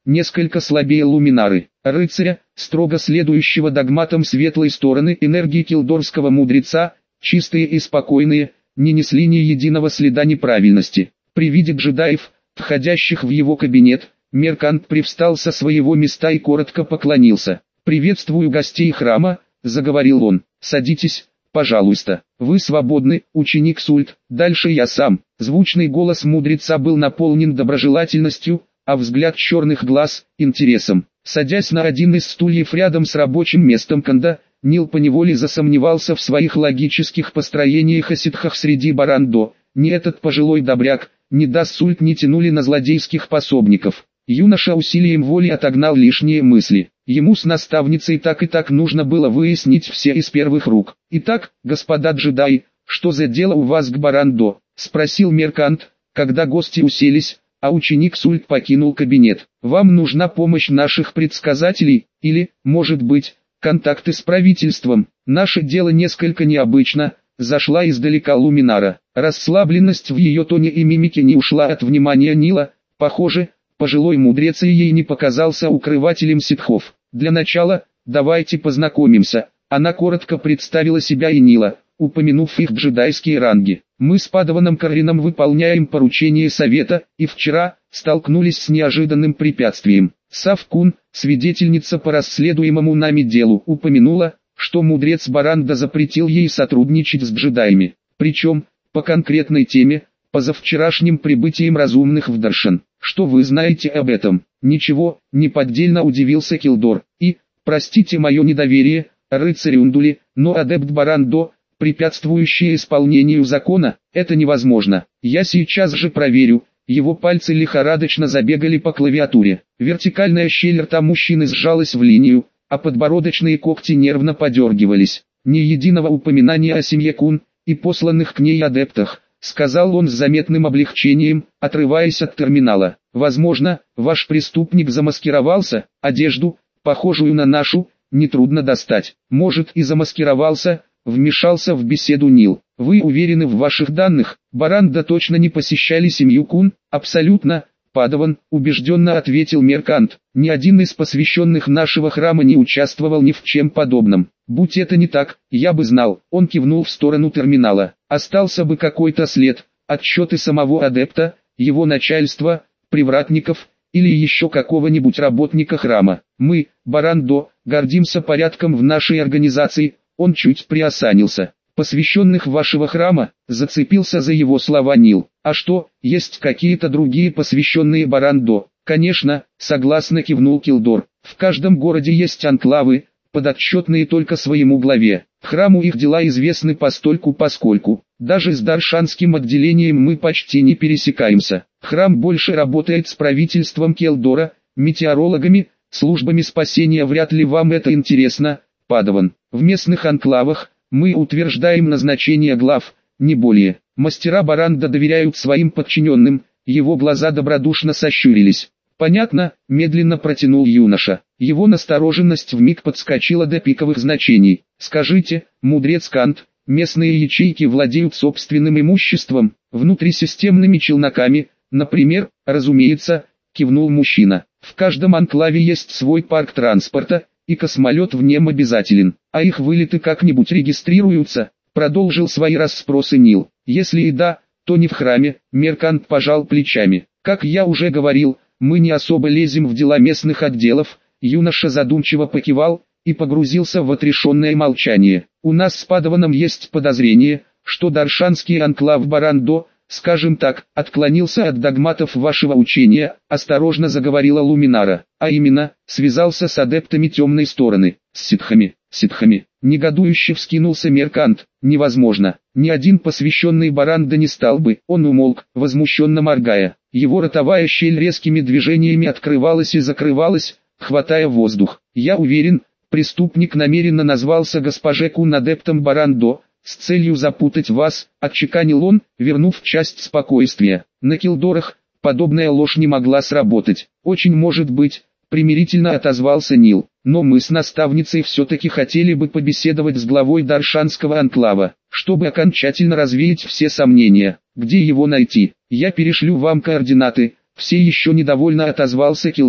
несколько слабее Луминары. Рыцаря, строго следующего догматам светлой стороны энергии килдорского мудреца, чистые и спокойные, не несли ни единого следа неправильности. При виде джедаев, входящих в его кабинет, Меркант привстал со своего места и коротко поклонился. «Приветствую гостей храма», — заговорил он. «Садитесь, пожалуйста. Вы свободны, ученик Сульт, дальше я сам». Звучный голос мудреца был наполнен доброжелательностью, а взгляд черных глаз — интересом. Садясь на один из стульев рядом с рабочим местом Канда, Нил поневоле засомневался в своих логических построениях о ситхах среди Барандо. Ни этот пожилой добряк, ни Дассульт не тянули на злодейских пособников. Юноша усилием воли отогнал лишние мысли. Ему с наставницей так и так нужно было выяснить все из первых рук. «Итак, господа джедаи, что за дело у вас к Барандо?» — спросил Меркант, когда гости уселись, а ученик Сульт покинул кабинет. «Вам нужна помощь наших предсказателей, или, может быть, контакты с правительством? Наше дело несколько необычно», — зашла издалека Луминара. Расслабленность в ее тоне и мимике не ушла от внимания Нила. Похоже, пожилой мудрец и ей не показался укрывателем ситхов. «Для начала, давайте познакомимся». Она коротко представила себя и Нила, упомянув их джедайские ранги. «Мы с Падаваном Каррином выполняем поручение совета, и вчера столкнулись с неожиданным препятствием. Савкун, свидетельница по расследуемому нами делу, упомянула, что мудрец Баранда запретил ей сотрудничать с джедаями. Причем, по конкретной теме, позавчерашним прибытием разумных в Даршан. Что вы знаете об этом?» «Ничего», — неподдельно удивился Килдор. «И, простите мое недоверие, рыцарь Ундули, но адепт Барандо, препятствующий исполнению закона, это невозможно. Я сейчас же проверю». Его пальцы лихорадочно забегали по клавиатуре. Вертикальная щель рта мужчины сжалась в линию, а подбородочные когти нервно подергивались. «Ни единого упоминания о семье Кун и посланных к ней адептах», — сказал он с заметным облегчением, отрываясь от терминала. «Возможно, ваш преступник замаскировался, одежду, похожую на нашу, нетрудно достать. Может, и замаскировался», — вмешался в беседу Нил. «Вы уверены в ваших данных? Баранда точно не посещали семью Кун?» «Абсолютно, Падаван», — убежденно ответил Меркант. «Ни один из посвященных нашего храма не участвовал ни в чем подобном. Будь это не так, я бы знал». Он кивнул в сторону терминала. «Остался бы какой-то след, отчеты самого адепта, его начальства, привратников, или еще какого-нибудь работника храма. Мы, Барандо, гордимся порядком в нашей организации». Он чуть приосанился. «Посвященных вашего храма», — зацепился за его слова Нил. «А что, есть какие-то другие посвященные Барандо?» «Конечно», — согласно кивнул Килдор. «В каждом городе есть анклавы, подотчетные только своему главе. Храму их дела известны постольку-поскольку. Даже с Даршанским отделением мы почти не пересекаемся. Храм больше работает с правительством Келдора, метеорологами, службами спасения. Вряд ли вам это интересно, Падаван. В местных анклавах мы утверждаем назначение глав, не более. Мастера Баранда доверяют своим подчиненным». Его глаза добродушно сощурились. «Понятно», — медленно протянул юноша. Его настороженность вмиг подскочила до пиковых значений. «Скажите, мудрец Кант, местные ячейки владеют собственным имуществом, внутрисистемными челноками, например?» «Разумеется», — кивнул мужчина. «В каждом анклаве есть свой парк транспорта, и космолет в нем обязателен. А их вылеты как-нибудь регистрируются?» Продолжил свои расспросы Нил. «Если и да, то не в храме». Меркант пожал плечами. «Как я уже говорил, мы не особо лезем в дела местных отделов». Юноша задумчиво покивал и погрузился в отрешенное молчание. «У нас с Падаваном есть подозрение, что Даршанский анклав Барандо, скажем так, отклонился от догматов вашего учения», — осторожно заговорила Луминара. «А именно, связался с адептами темной стороны, с ситхами». «Ситхами», — негодующе вскинулся Меркант. «Невозможно. Ни один посвященный Баранда не стал бы». Он умолк, возмущенно моргая. Его ротовая щель резкими движениями открывалась и закрывалась, хватая воздух. «Я уверен, преступник намеренно назвался госпоже Кун адептом Барандо, с целью запутать вас», — отчеканил он, вернув часть спокойствия. «На Килдорах подобная ложь не могла сработать». «Очень может быть», — примирительно отозвался Нил. «Но мы с наставницей все-таки хотели бы побеседовать с главой Даршанского анклава, чтобы окончательно развеять все сомнения. Где его найти? Я перешлю вам координаты». Все еще недовольно отозвался Килдор.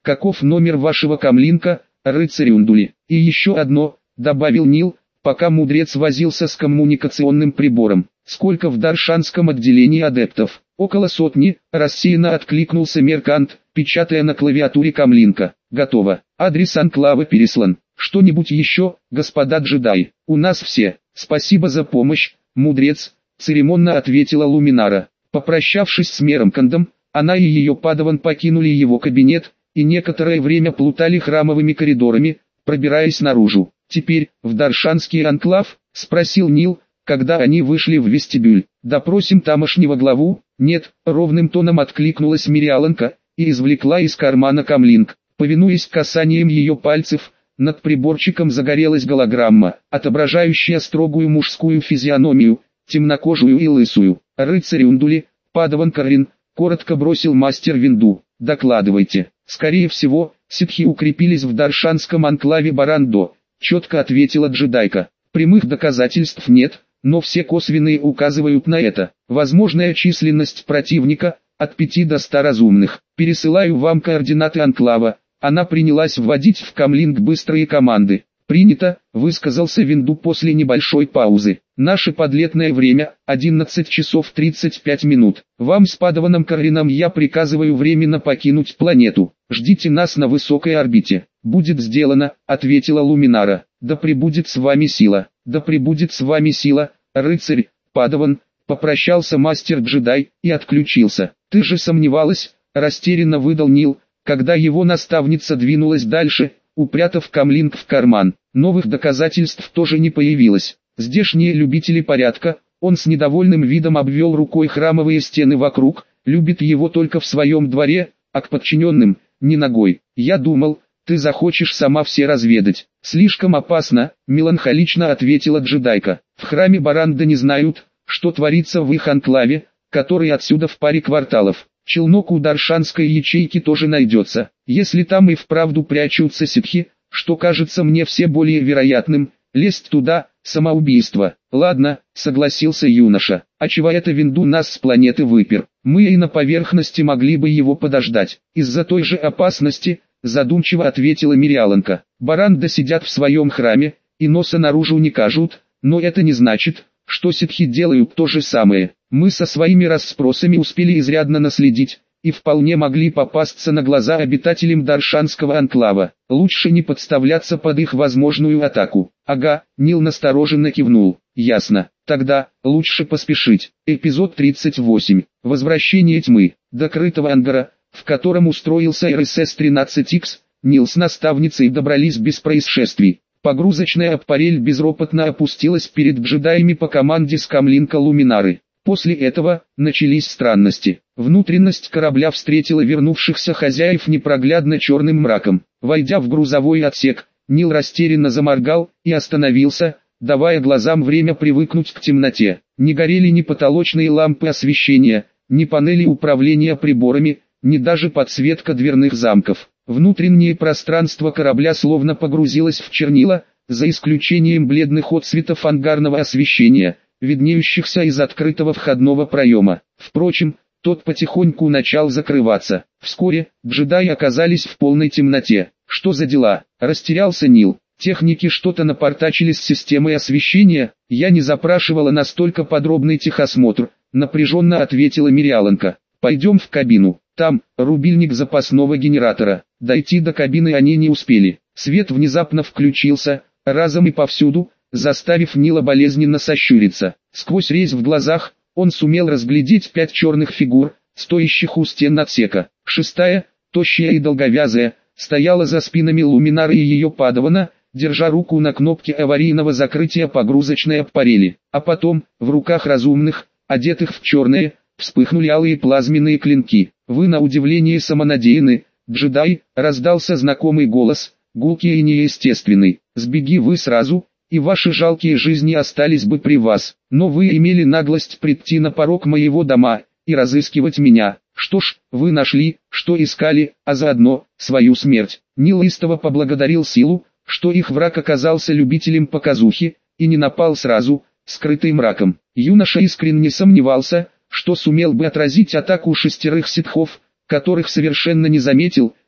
каков номер вашего камлинка, рыцарь Ундули? И еще одно, добавил Нил, пока мудрец возился с коммуникационным прибором. Сколько в Даршанском отделении адептов? Около сотни, рассеянно откликнулся Меркант, печатая на клавиатуре камлинка. Готово. Адрес анклава переслан. Что-нибудь еще, господа джедаи? У нас все. Спасибо за помощь, мудрец, церемонно ответила Луминара. Попрощавшись с Меркантом, она и ее падаван покинули его кабинет, и некоторое время плутали храмовыми коридорами, пробираясь наружу. «Теперь, в Даршанский анклав?» – спросил Нил, когда они вышли в вестибюль. «Допросим тамошнего главу?» «Нет», – ровным тоном откликнулась Мириаланка, и извлекла из кармана камлинг. Повинуясь касаниям ее пальцев, над приборчиком загорелась голограмма, отображающая строгую мужскую физиономию, темнокожую и лысую. «Рыцарь Ундули, падаван Карин», – коротко бросил мастер Винду. «Докладывайте». «Скорее всего, ситхи укрепились в Даршанском анклаве Барандо», – четко ответила джедайка. «Прямых доказательств нет, но все косвенные указывают на это. Возможная численность противника – от 5 до 100 разумных. Пересылаю вам координаты анклава». Она принялась вводить в камлинг быстрые команды. «Принято», – высказался Винду после небольшой паузы. «Наше подлетное время – 11 часов 35 минут. Вам с падаваном Карином я приказываю временно покинуть планету. Ждите нас на высокой орбите». «Будет сделано», – ответила Луминара. «Да пребудет с вами сила». «Да пребудет с вами сила, рыцарь, падаван», – попрощался мастер-джедай и отключился. «Ты же сомневалась», – растерянно выдал Нил, когда его наставница двинулась дальше, упрятав камлинг в карман. Новых доказательств тоже не появилось. Здешние любители порядка, он с недовольным видом обвел рукой храмовые стены вокруг, любит его только в своем дворе, а к подчиненным – не ногой. «Я думал, ты захочешь сама все разведать». «Слишком опасно», – меланхолично ответила джедайка. «В храме Баранда не знают, что творится в их анклаве, который отсюда в паре кварталов. Челнок у Даршанской ячейки тоже найдется. Если там и вправду прячутся ситхи, что кажется мне все более вероятным, лезть туда – самоубийство». «Ладно», – согласился юноша. «А чего это Винду нас с планеты выпер? Мы и на поверхности могли бы его подождать». «Из-за той же опасности», – задумчиво ответила Мириаланка. «Баранда сидят в своем храме, и носа наружу не кажут, но это не значит, что ситхи делают то же самое. Мы со своими расспросами успели изрядно наследить, и вполне могли попасться на глаза обитателям Даршанского анклава. Лучше не подставляться под их возможную атаку». «Ага», — Нил настороженно кивнул. «Ясно. Тогда, лучше поспешить». Эпизод 38. Возвращение тьмы. До крытого ангара, в котором устроился РСС-13Х, Нил с наставницей добрались без происшествий. Погрузочная аппарель безропотно опустилась перед джедаями по команде с камлинка Луминары. После этого начались странности. Внутренность корабля встретила вернувшихся хозяев непроглядно черным мраком. Войдя в грузовой отсек, Нил растерянно заморгал и остановился, давая глазам время привыкнуть к темноте. Не горели ни потолочные лампы освещения, ни панели управления приборами, ни даже подсветка дверных замков. Внутреннее пространство корабля словно погрузилось в чернила, за исключением бледных отсветов ангарного освещения, виднеющихся из открытого входного проема. Впрочем, тот потихоньку начал закрываться. Вскоре, джедаи оказались в полной темноте. «Что за дела?» – растерялся Нил. «Техники что-то напортачили с системой освещения, я не запрашивала настолько подробный техосмотр», – напряженно ответила Мириаланка. «Пойдем в кабину, там, рубильник запасного генератора». Дойти до кабины они не успели. Свет внезапно включился, разом и повсюду, заставив Нила болезненно сощуриться. Сквозь резь в глазах, он сумел разглядеть 5 черных фигур, стоящих у стен отсека. Шестая, тощая и долговязая, стояла за спинами Луминары и ее падавана, держа руку на кнопке аварийного закрытия погрузочной аппарели. А потом, в руках разумных, одетых в черное, вспыхнули алые плазменные клинки. «Вы на удивление самонадеянны, джедай», — раздался знакомый голос, гулкий и неестественный. «Сбеги вы сразу, и ваши жалкие жизни остались бы при вас. Но вы имели наглость прийти на порог моего дома и разыскивать меня. Что ж, вы нашли, что искали, а заодно свою смерть». Нил истово поблагодарил силу, что их враг оказался любителем показухи и не напал сразу, скрытый мраком. Юноша искренне сомневался, что сумел бы отразить атаку 6 ситхов, которых совершенно не заметил,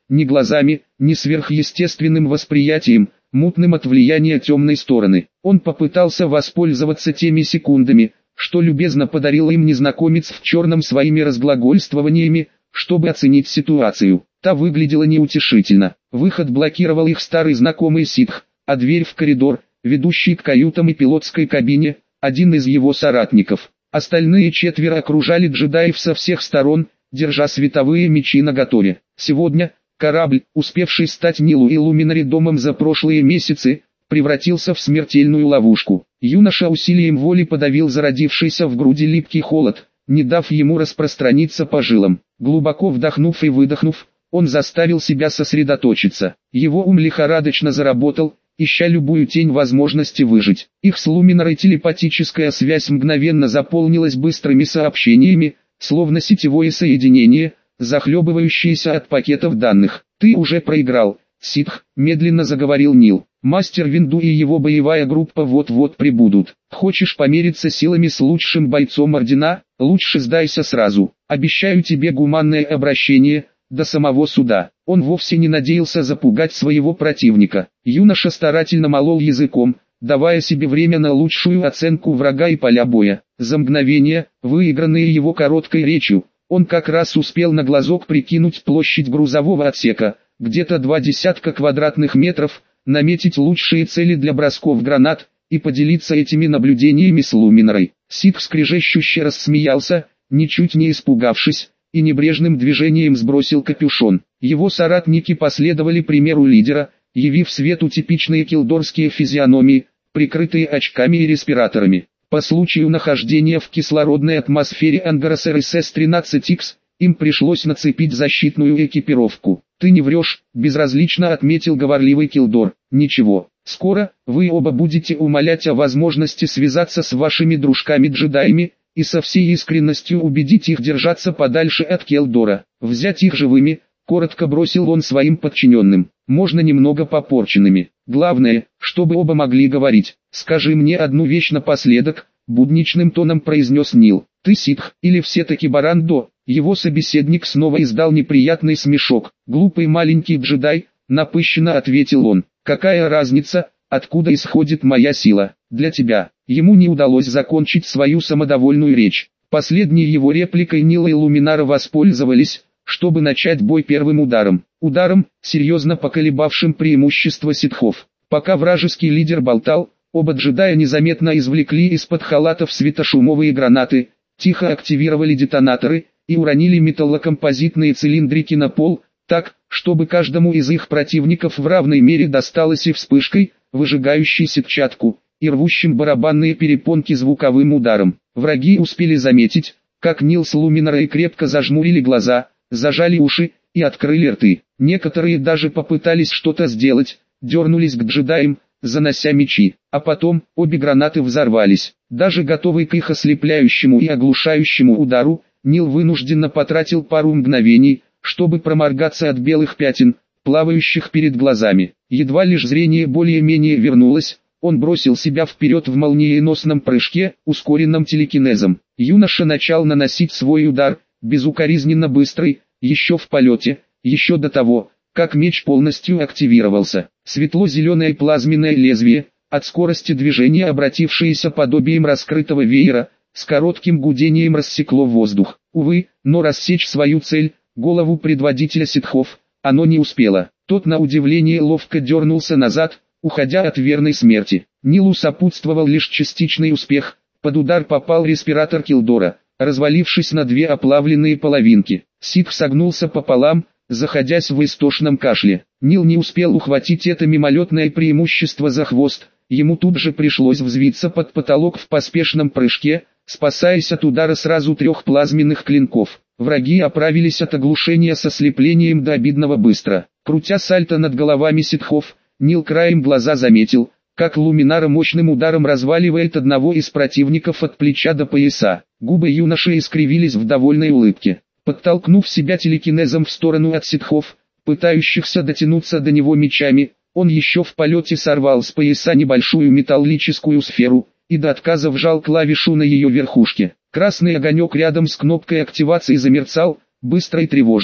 ни глазами, ни сверхъестественным восприятием, мутным от влияния темной стороны. Он попытался воспользоваться теми секундами, что любезно подарил им незнакомец в черном своими разглагольствованиями, чтобы оценить ситуацию. Та выглядела неутешительно. Выход блокировал их старый знакомый ситх, а дверь в коридор, ведущий к каютам и пилотской кабине, один из его соратников. Остальные четверо окружали джедаев со всех сторон, держа световые мечи наготове. Сегодня, корабль, успевший стать Нилу и Луминари домом за прошлые месяцы, превратился в смертельную ловушку. Юноша усилием воли подавил зародившийся в груди липкий холод, не дав ему распространиться по жилам. Глубоко вдохнув и выдохнув, он заставил себя сосредоточиться. Его ум лихорадочно заработал, ища любую тень возможности выжить. Их с Луминарой телепатическая связь мгновенно заполнилась быстрыми сообщениями, словно сетевое соединение, захлебывающееся от пакетов данных. «Ты уже проиграл, ситх», — медленно заговорил Нил. «Мастер Винду и его боевая группа вот-вот прибудут. Хочешь помериться силами с лучшим бойцом Ордена? Лучше сдайся сразу. Обещаю тебе гуманное обращение, до самого суда». Он вовсе не надеялся запугать своего противника. Юноша старательно молол языком, давая себе время на лучшую оценку врага и поля боя. За мгновения, выигранные его короткой речью, он как раз успел на глазок прикинуть площадь грузового отсека, где-то 20 квадратных метров, наметить лучшие цели для бросков гранат, и поделиться этими наблюдениями с Луминарой. Ситх скрежещуще рассмеялся, ничуть не испугавшись, и небрежным движением сбросил капюшон. Его соратники последовали примеру лидера, явив свету типичные килдорские физиономии, прикрытые очками и респираторами. По случаю нахождения в кислородной атмосфере ангара с РСС-13Х, им пришлось нацепить защитную экипировку. «Ты не врешь», — безразлично отметил говорливый Килдор. «Ничего, скоро вы оба будете умолять о возможности связаться с вашими дружками-джедаями, и со всей искренностью убедить их держаться подальше от Келдора. Взять их живыми», — коротко бросил он своим подчиненным. «Можно немного попорченными. Главное, чтобы оба могли говорить. Скажи мне одну вещь напоследок», — будничным тоном произнес Нил. «Ты ситх, или все-таки Барандо?» Его собеседник снова издал неприятный смешок. «Глупый маленький джедай», — напыщенно ответил он. «Какая разница, откуда исходит моя сила? Для тебя». Ему не удалось закончить свою самодовольную речь. Последней его репликой Нила и Луминара воспользовались, чтобы начать бой первым ударом. Ударом, серьезно поколебавшим преимущество ситхов. Пока вражеский лидер болтал, оба джедая незаметно извлекли из-под халатов светошумовые гранаты, тихо активировали детонаторы и уронили металлокомпозитные цилиндрики на пол, так, чтобы каждому из их противников в равной мере досталось и вспышкой, выжигающей сетчатку, и рвущим барабанные перепонки звуковым ударом. Враги успели заметить, как Нил с Луминарой крепко зажмурили глаза, зажали уши и открыли рты. Некоторые даже попытались что-то сделать, дернулись к джедаям, занося мечи, а потом обе гранаты взорвались. Даже готовый к их ослепляющему и оглушающему удару, Нил вынужденно потратил пару мгновений, чтобы проморгаться от белых пятен, плавающих перед глазами. Едва лишь зрение более-менее вернулось, он бросил себя вперед в молниеносном прыжке, ускоренном телекинезом. Юноша начал наносить свой удар, безукоризненно быстрый, еще в полете, еще до того, как меч полностью активировался. Светло-зеленое плазменное лезвие, от скорости движения обратившееся подобием раскрытого веера, с коротким гудением рассекло воздух. Увы, но рассечь свою цель, голову предводителя ситхов, оно не успело. Тот на удивление ловко дернулся назад, уходя от верной смерти. Нилу сопутствовал лишь частичный успех, под удар попал респиратор Килдора, развалившись на две оплавленные половинки. Ситх согнулся пополам, заходясь в истошном кашле. Нил не успел ухватить это мимолетное преимущество за хвост, ему тут же пришлось взвиться под потолок в поспешном прыжке, спасаясь от удара сразу трех плазменных клинков. Враги оправились от оглушения с ослеплением до обидного быстро. Крутя сальто над головами ситхов, Нил краем глаза заметил, как Луминара мощным ударом разваливает одного из противников от плеча до пояса. Губы юноши искривились в довольной улыбке. Подтолкнув себя телекинезом в сторону от ситхов, пытающихся дотянуться до него мечами, он еще в полете сорвал с пояса небольшую металлическую сферу, и до отказа вжал клавишу на ее верхушке. Красный огонек рядом с кнопкой активации замерцал, быстро и тревожно.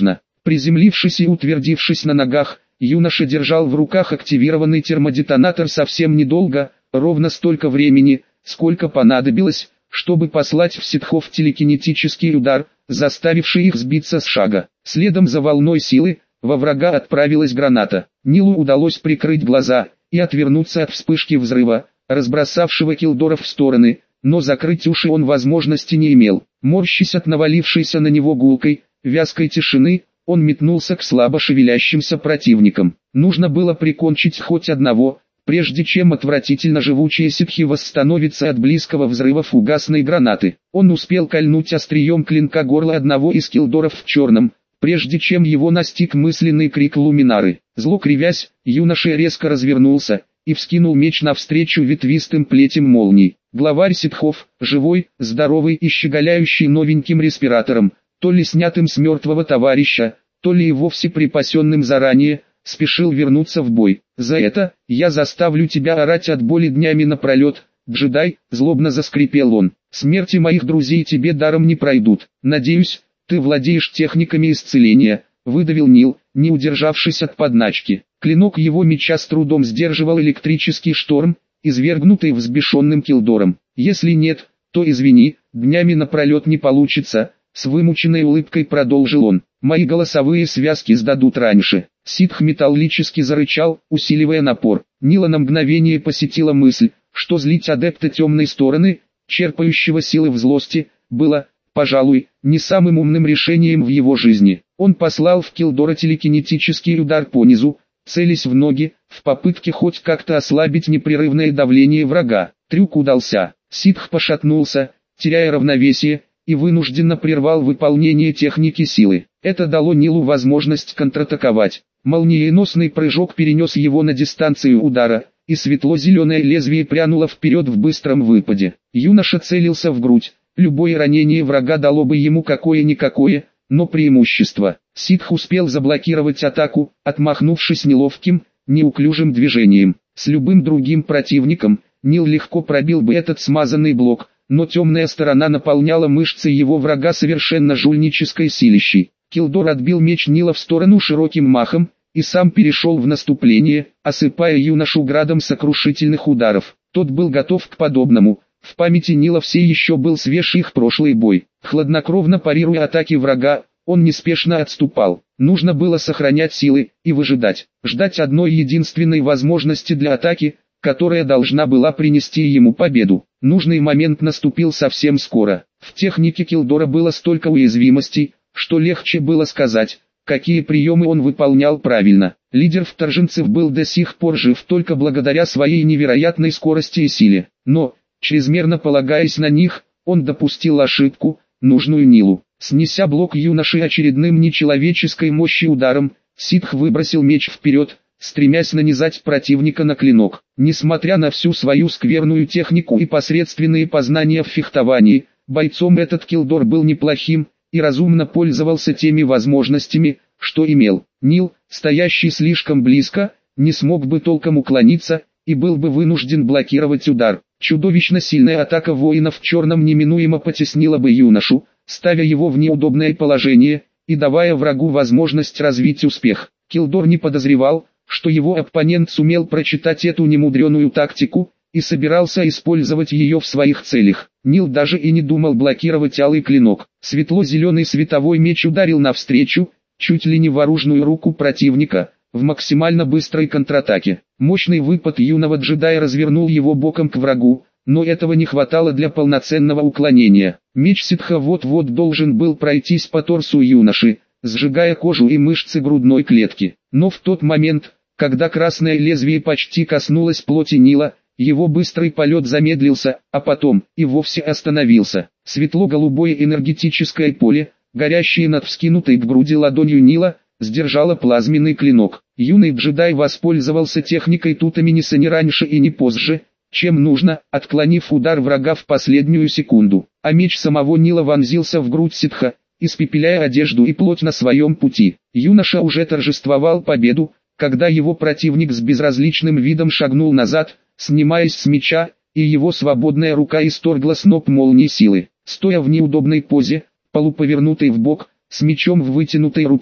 Приземлившись и утвердившись на ногах, юноша держал в руках активированный термодетонатор совсем недолго, ровно столько времени, сколько понадобилось, чтобы послать в ситхов телекинетический удар, заставивший их сбиться с шага. Следом за волной силы, во врага отправилась граната. Нилу удалось прикрыть глаза и отвернуться от вспышки взрыва, разбросавшего килдоров в стороны, но закрыть уши он возможности не имел. Морщась от навалившейся на него гулкой, вязкой тишины, он метнулся к слабо шевелящимся противникам. Нужно было прикончить хоть одного, прежде чем отвратительно живучие ситхи восстановятся от близкого взрыва фугасной гранаты. Он успел кольнуть острием клинка горло одного из килдоров в черном, прежде чем его настиг мысленный крик Луминары. Зло кривясь, юноша резко развернулся и вскинул меч навстречу ветвистым плетям молний. Главарь ситхов, живой, здоровый и щеголяющий новеньким респиратором, то ли снятым с мертвого товарища, то ли и вовсе припасенным заранее, спешил вернуться в бой. «За это, я заставлю тебя орать от боли днями напролет, джедай», — злобно заскрипел он. «Смерти моих друзей тебе даром не пройдут. Надеюсь, ты владеешь техниками исцеления», — выдавил Нил, не удержавшись от подначки. Клинок его меча с трудом сдерживал электрический шторм, извергнутый взбешенным килдором. «Если нет, то извини, днями напролет не получится», — с вымученной улыбкой продолжил он. «Мои голосовые связки сдадут раньше». Ситх металлически зарычал, усиливая напор. Нила на мгновение посетила мысль, что злить адепта темной стороны, черпающего силы в злости, было, пожалуй, не самым умным решением в его жизни. Он послал в килдора телекинетический удар по низу, целясь в ноги, в попытке хоть как-то ослабить непрерывное давление врага. Трюк удался. Ситх пошатнулся, теряя равновесие, и вынужденно прервал выполнение техники силы. Это дало Нилу возможность контратаковать. Молниеносный прыжок перенес его на дистанцию удара, и светло-зеленое лезвие прянуло вперед в быстром выпаде. Юноша целился в грудь. Любое ранение врага дало бы ему какое-никакое, но преимущество. Ситх успел заблокировать атаку, отмахнувшись неловким, неуклюжим движением. С любым другим противником, Нил легко пробил бы этот смазанный блок, но темная сторона наполняла мышцы его врага совершенно жульнической силищей. Килдор отбил меч Нила в сторону широким махом, и сам перешел в наступление, осыпая юношу градом сокрушительных ударов. Тот был готов к подобному. В памяти Нила все еще был свеж их прошлый бой. Хладнокровно парируя атаки врага, он неспешно отступал. Нужно было сохранять силы и выжидать. Ждать одной единственной возможности для атаки, которая должна была принести ему победу. Нужный момент наступил совсем скоро. В технике килдора было столько уязвимостей, что легче было сказать, какие приемы он выполнял правильно. Лидер вторженцев был до сих пор жив только благодаря своей невероятной скорости и силе. Но, чрезмерно полагаясь на них, он допустил ошибку, нужную Нилу. Снеся блок юноши очередным нечеловеческой мощи ударом, Ситх выбросил меч вперед, стремясь нанизать противника на клинок. Несмотря на всю свою скверную технику и посредственные познания в фехтовании, бойцом этот килдор был неплохим, и разумно пользовался теми возможностями, что имел. Нил, стоящий слишком близко, не смог бы толком уклониться, и был бы вынужден блокировать удар. Чудовищно сильная атака воина в черном неминуемо потеснила бы юношу, ставя его в неудобное положение, и давая врагу возможность развить успех. Килдор не подозревал, что его оппонент сумел прочитать эту немудреную тактику, и собирался использовать ее в своих целях. Нил даже и не думал блокировать алый клинок. Светло-зеленый световой меч ударил навстречу, чуть ли не в оружную руку противника, в максимально быстрой контратаке. Мощный выпад юного джедая развернул его боком к врагу, но этого не хватало для полноценного уклонения. Меч ситха вот-вот должен был пройтись по торсу юноши, сжигая кожу и мышцы грудной клетки. Но в тот момент, когда красное лезвие почти коснулось плоти Нила, его быстрый полет замедлился, а потом и вовсе остановился. Светло-голубое энергетическое поле, горящее над вскинутой к груди ладонью Нила, сдержало плазменный клинок. Юный джедай воспользовался техникой Тутаминиса не раньше и не позже, чем нужно, отклонив удар врага в последнюю секунду. А меч самого Нила вонзился в грудь ситха, испепеляя одежду и плоть на своем пути. Юноша уже торжествовал победу, когда его противник с безразличным видом шагнул назад, снимаясь с меча, и его свободная рука исторгла сноп молнии силы. Стоя в неудобной позе, полуповернутый в бок, с мечом в вытянутой руке,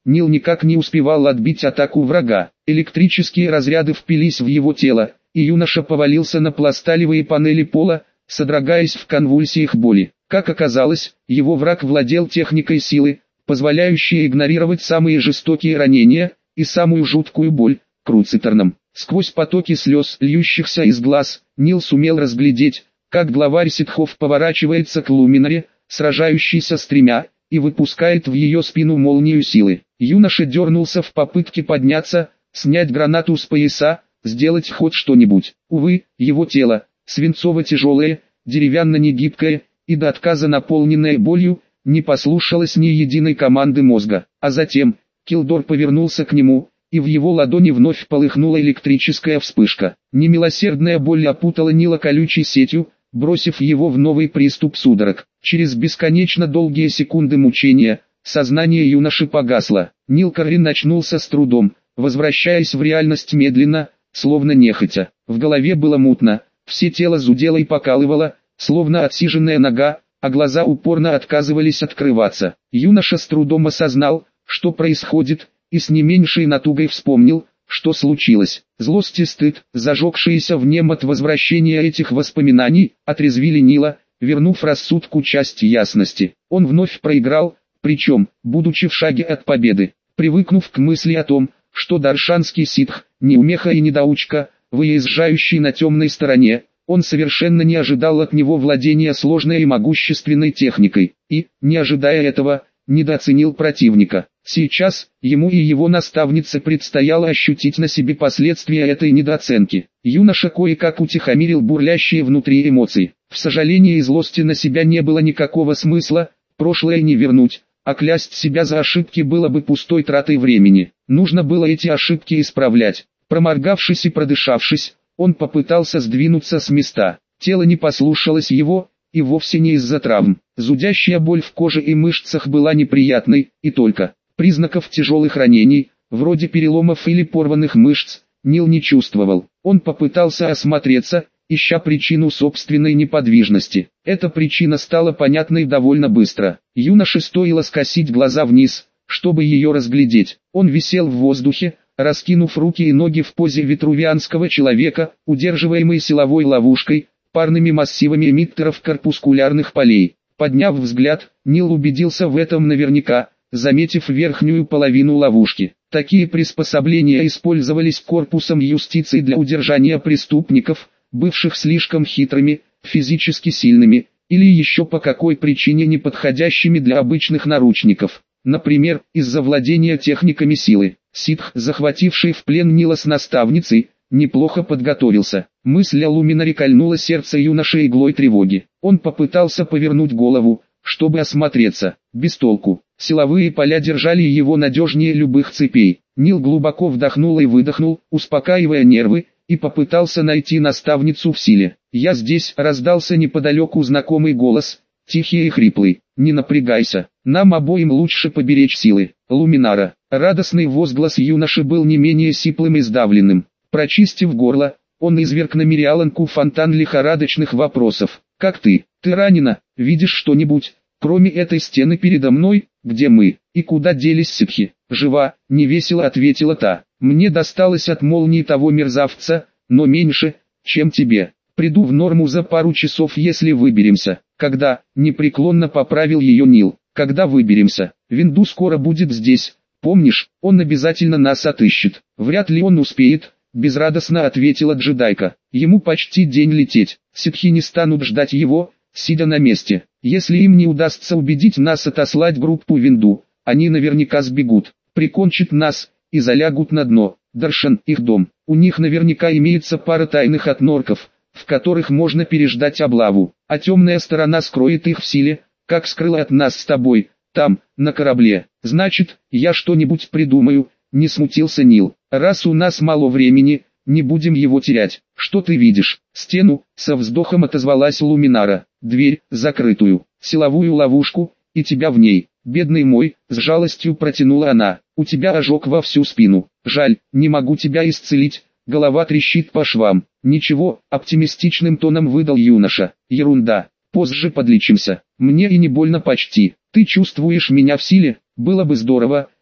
Нил никак не успевал отбить атаку врага. Электрические разряды впились в его тело, и юноша повалился на пласталевые панели пола, содрогаясь в конвульсиях боли. Как оказалось, его враг владел техникой силы, позволяющей игнорировать самые жестокие ранения и самую жуткую боль, круциторном. Сквозь потоки слез, льющихся из глаз, Нил сумел разглядеть, как главарь ситхов поворачивается к Луминаре, сражающейся с тремя, и выпускает в ее спину молнию силы. Юноша дернулся в попытке подняться, снять гранату с пояса, сделать хоть что-нибудь. Увы, его тело, свинцово-тяжелое, деревянно-негибкое и до отказа наполненное болью, не послушалось ни единой команды мозга. А затем, Килдор повернулся к нему, и в его ладони вновь полыхнула электрическая вспышка. Немилосердная боль опутала Нила колючей сетью, бросив его в новый приступ судорог. Через бесконечно долгие секунды мучения, сознание юноши погасло. Нил Каррин очнулся с трудом, возвращаясь в реальность медленно, словно нехотя. В голове было мутно, все тело зудело и покалывало, словно отсиженная нога, а глаза упорно отказывались открываться. Юноша с трудом осознал, что происходит, и с не меньшей натугой вспомнил, что случилось. Злость и стыд, зажегшиеся в нем от возвращения этих воспоминаний, отрезвили Нила, вернув рассудку часть ясности. Он вновь проиграл, причем, будучи в шаге от победы. Привыкнув к мысли о том, что даршанский ситх, неумеха и недоучка, выезжающий на темной стороне, он совершенно не ожидал от него владения сложной и могущественной техникой, и, не ожидая этого, недооценил противника. Сейчас, ему и его наставнице предстояло ощутить на себе последствия этой недооценки. Юноша кое-как утихомирил бурлящие внутри эмоции. В сожалении и злости на себя не было никакого смысла, прошлое не вернуть, а клясть себя за ошибки было бы пустой тратой времени. Нужно было эти ошибки исправлять. Проморгавшись и продышавшись, он попытался сдвинуться с места. Тело не послушалось его, и вовсе не из-за травм. Зудящая боль в коже и мышцах была неприятной, и только. Признаков тяжелых ранений, вроде переломов или порванных мышц, Нил не чувствовал. Он попытался осмотреться, ища причину собственной неподвижности. Эта причина стала понятной довольно быстро. Юноше стоило скосить глаза вниз, чтобы ее разглядеть. Он висел в воздухе, раскинув руки и ноги в позе витрувианского человека, удерживаемый силовой ловушкой, парными массивами эмиттеров корпускулярных полей. Подняв взгляд, Нил убедился в этом наверняка, заметив верхнюю половину ловушки. Такие приспособления использовались корпусом юстиции для удержания преступников, бывших слишком хитрыми, физически сильными, или еще по какой причине не подходящими для обычных наручников. Например, из-за владения техниками силы. Ситх, захвативший в плен Нила с наставницей, неплохо подготовился. Мысль о Луминаре кольнула сердце юноши иглой тревоги. Он попытался повернуть голову, чтобы осмотреться. Без толку. Силовые поля держали его надежнее любых цепей. Нил глубоко вдохнул и выдохнул, успокаивая нервы, и попытался найти наставницу в силе. «Я здесь», — раздался неподалеку знакомый голос, тихий и хриплый. «Не напрягайся, нам обоим лучше поберечь силы». Луминара. Радостный возглас юноши был не менее сиплым и сдавленным. Прочистив горло, он изверг на Мириаланку фонтан лихорадочных вопросов. «Как ты? Ты ранена? Видишь что-нибудь, кроме этой стены передо мной? Где мы? И куда делись ситхи?» «Жива», — невесело ответила та. «Мне досталось от молнии того мерзавца, но меньше, чем тебе. Приду в норму за пару часов, если выберемся». «Когда?» — непреклонно поправил ее Нил. «Когда выберемся? Винду скоро будет здесь. Помнишь, он обязательно нас отыщет». «Вряд ли он успеет», — безрадостно ответила джедайка. «Ему почти день лететь. Ситхи не станут ждать его, сидя на месте. Если им не удастся убедить нас отослать группу Винду, они наверняка сбегут, прикончат нас и залягут на дно. Даршан — их дом. У них наверняка имеется пара тайных отнорков, в которых можно переждать облаву, а темная сторона скроет их в силе, как скрыла от нас с тобой, там, на корабле. Значит, я что-нибудь придумаю», — не смутился Нил. «Раз у нас мало времени, не будем его терять». «Что ты видишь?» «Стену», — со вздохом отозвалась Луминара. «Дверь, закрытую, силовую ловушку, и тебя в ней». «Бедный мой», — с жалостью протянула она, — «у тебя ожог во всю спину. Жаль, не могу тебя исцелить, голова трещит по швам». «Ничего», — оптимистичным тоном выдал юноша. «Ерунда, позже подлечимся. Мне и не больно почти. Ты чувствуешь меня в силе?» «Было бы здорово,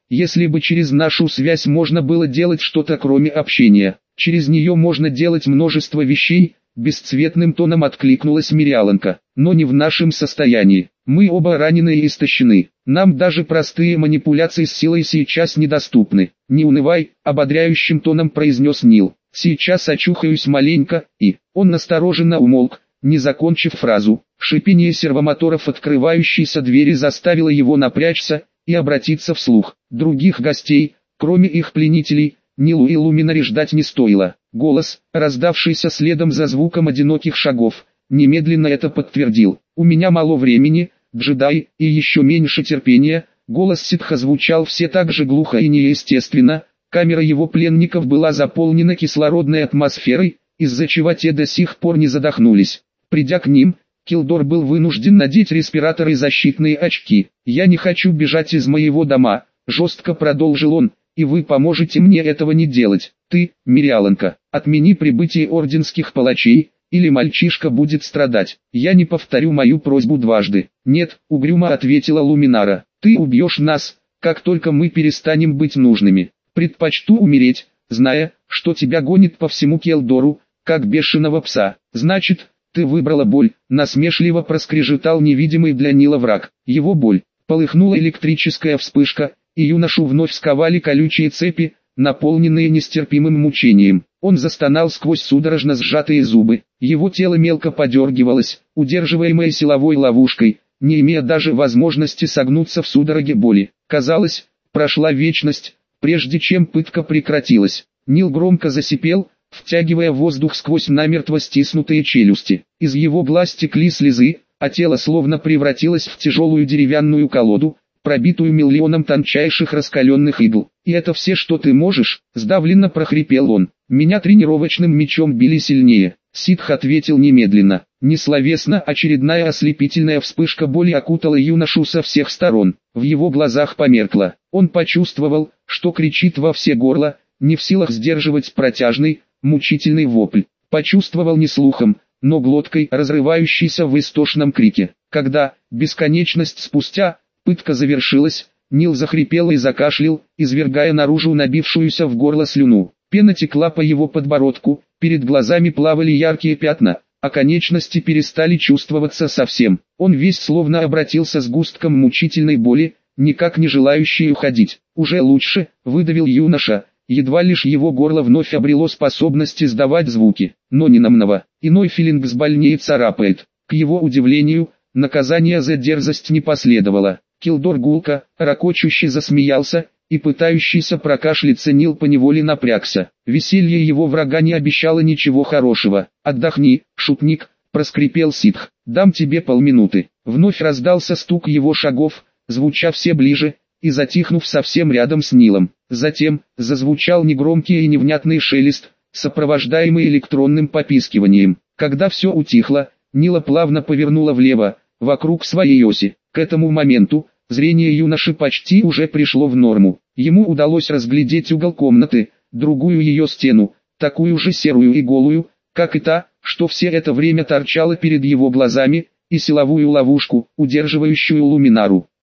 если бы через нашу связь можно было делать что-то кроме общения. Через нее можно делать множество вещей, бесцветным тоном откликнулась Мириаланка. Но не в нашем состоянии. Мы оба ранены и истощены. Нам даже простые манипуляции с силой сейчас недоступны. Не унывай, ободряющим тоном произнес Нил. Сейчас очухаюсь маленько, и... Он настороженно умолк, не закончив фразу. Шипение сервомоторов открывающейся двери заставило его напрячься и обратиться вслух. Других гостей, кроме их пленителей, Нилу и Луминаре ждать не стоило. Голос, раздавшийся следом за звуком одиноких шагов, немедленно это подтвердил. «У меня мало времени, джедай, и еще меньше терпения». Голос ситха звучал все так же глухо и неестественно. Камера его пленников была заполнена кислородной атмосферой, из-за чего те до сих пор не задохнулись. Придя к ним, Килдор был вынужден надеть респираторы и защитные очки. «Я не хочу бежать из моего дома», — жестко продолжил он, — «и вы поможете мне этого не делать. Ты, Мириаланка, отмени прибытие орденских палачей, или мальчишка будет страдать. Я не повторю мою просьбу дважды». «Нет», — угрюмо ответила Луминара, — «ты убьешь нас, как только мы перестанем быть нужными. Предпочту умереть, зная, что тебя гонит по всему Келдору, как бешеного пса». «Значит, ты выбрала боль», — насмешливо проскрежетал невидимый для Нила враг. Его боль. Полыхнула электрическая вспышка, и юношу вновь сковали колючие цепи, наполненные нестерпимым мучением. Он застонал сквозь судорожно сжатые зубы. Его тело мелко подергивалось, удерживаемое силовой ловушкой, не имея даже возможности согнуться в судороге боли. Казалось, прошла вечность, прежде чем пытка прекратилась. Нил громко засипел, втягивая воздух сквозь намертво стиснутые челюсти. Из его глаз текли слезы, а тело словно превратилось в тяжелую деревянную колоду, пробитую миллионом тончайших раскаленных игл. «И это все, что ты можешь?» – сдавленно прохрипел он. «Меня тренировочным мечом били сильнее». Ситх ответил немедленно. Несловесно очередная ослепительная вспышка боли окутала юношу со всех сторон. В его глазах померкло. Он почувствовал, что кричит во все горло, не в силах сдерживать протяжный, мучительный вопль. Почувствовал не слухом, но глоткой, разрывающейся в истошном крике. Когда, бесконечность спустя, пытка завершилась, Нил захрипел и закашлял, извергая наружу набившуюся в горло слюну. Пена текла по его подбородку, перед глазами плавали яркие пятна, а конечности перестали чувствоваться совсем. Он весь словно обратился сгустком мучительной боли, никак не желающей уходить. «Уже лучше», — выдавил юноша, едва лишь его горло вновь обрело способность издавать звуки. Но не намного. Иной филингс больнее царапает. К его удивлению, наказания за дерзость не последовало. Килдор гулко, ракочуще засмеялся, и пытающийся прокашляться Нил поневоле напрягся. Веселье его врага не обещало ничего хорошего. «Отдохни, шутник», — проскрипел ситх. «Дам тебе полминуты». Вновь раздался стук его шагов, звуча все ближе, и затихнув совсем рядом с Нилом. Затем, зазвучал негромкий и невнятный шелест, сопровождаемый электронным попискиванием. Когда все утихло, Нила плавно повернула влево, вокруг своей оси. К этому моменту, зрение юноши почти уже пришло в норму. Ему удалось разглядеть угол комнаты, другую ее стену, такую же серую и голую, как и та, что все это время торчала перед его глазами, и силовую ловушку, удерживающую Луминару.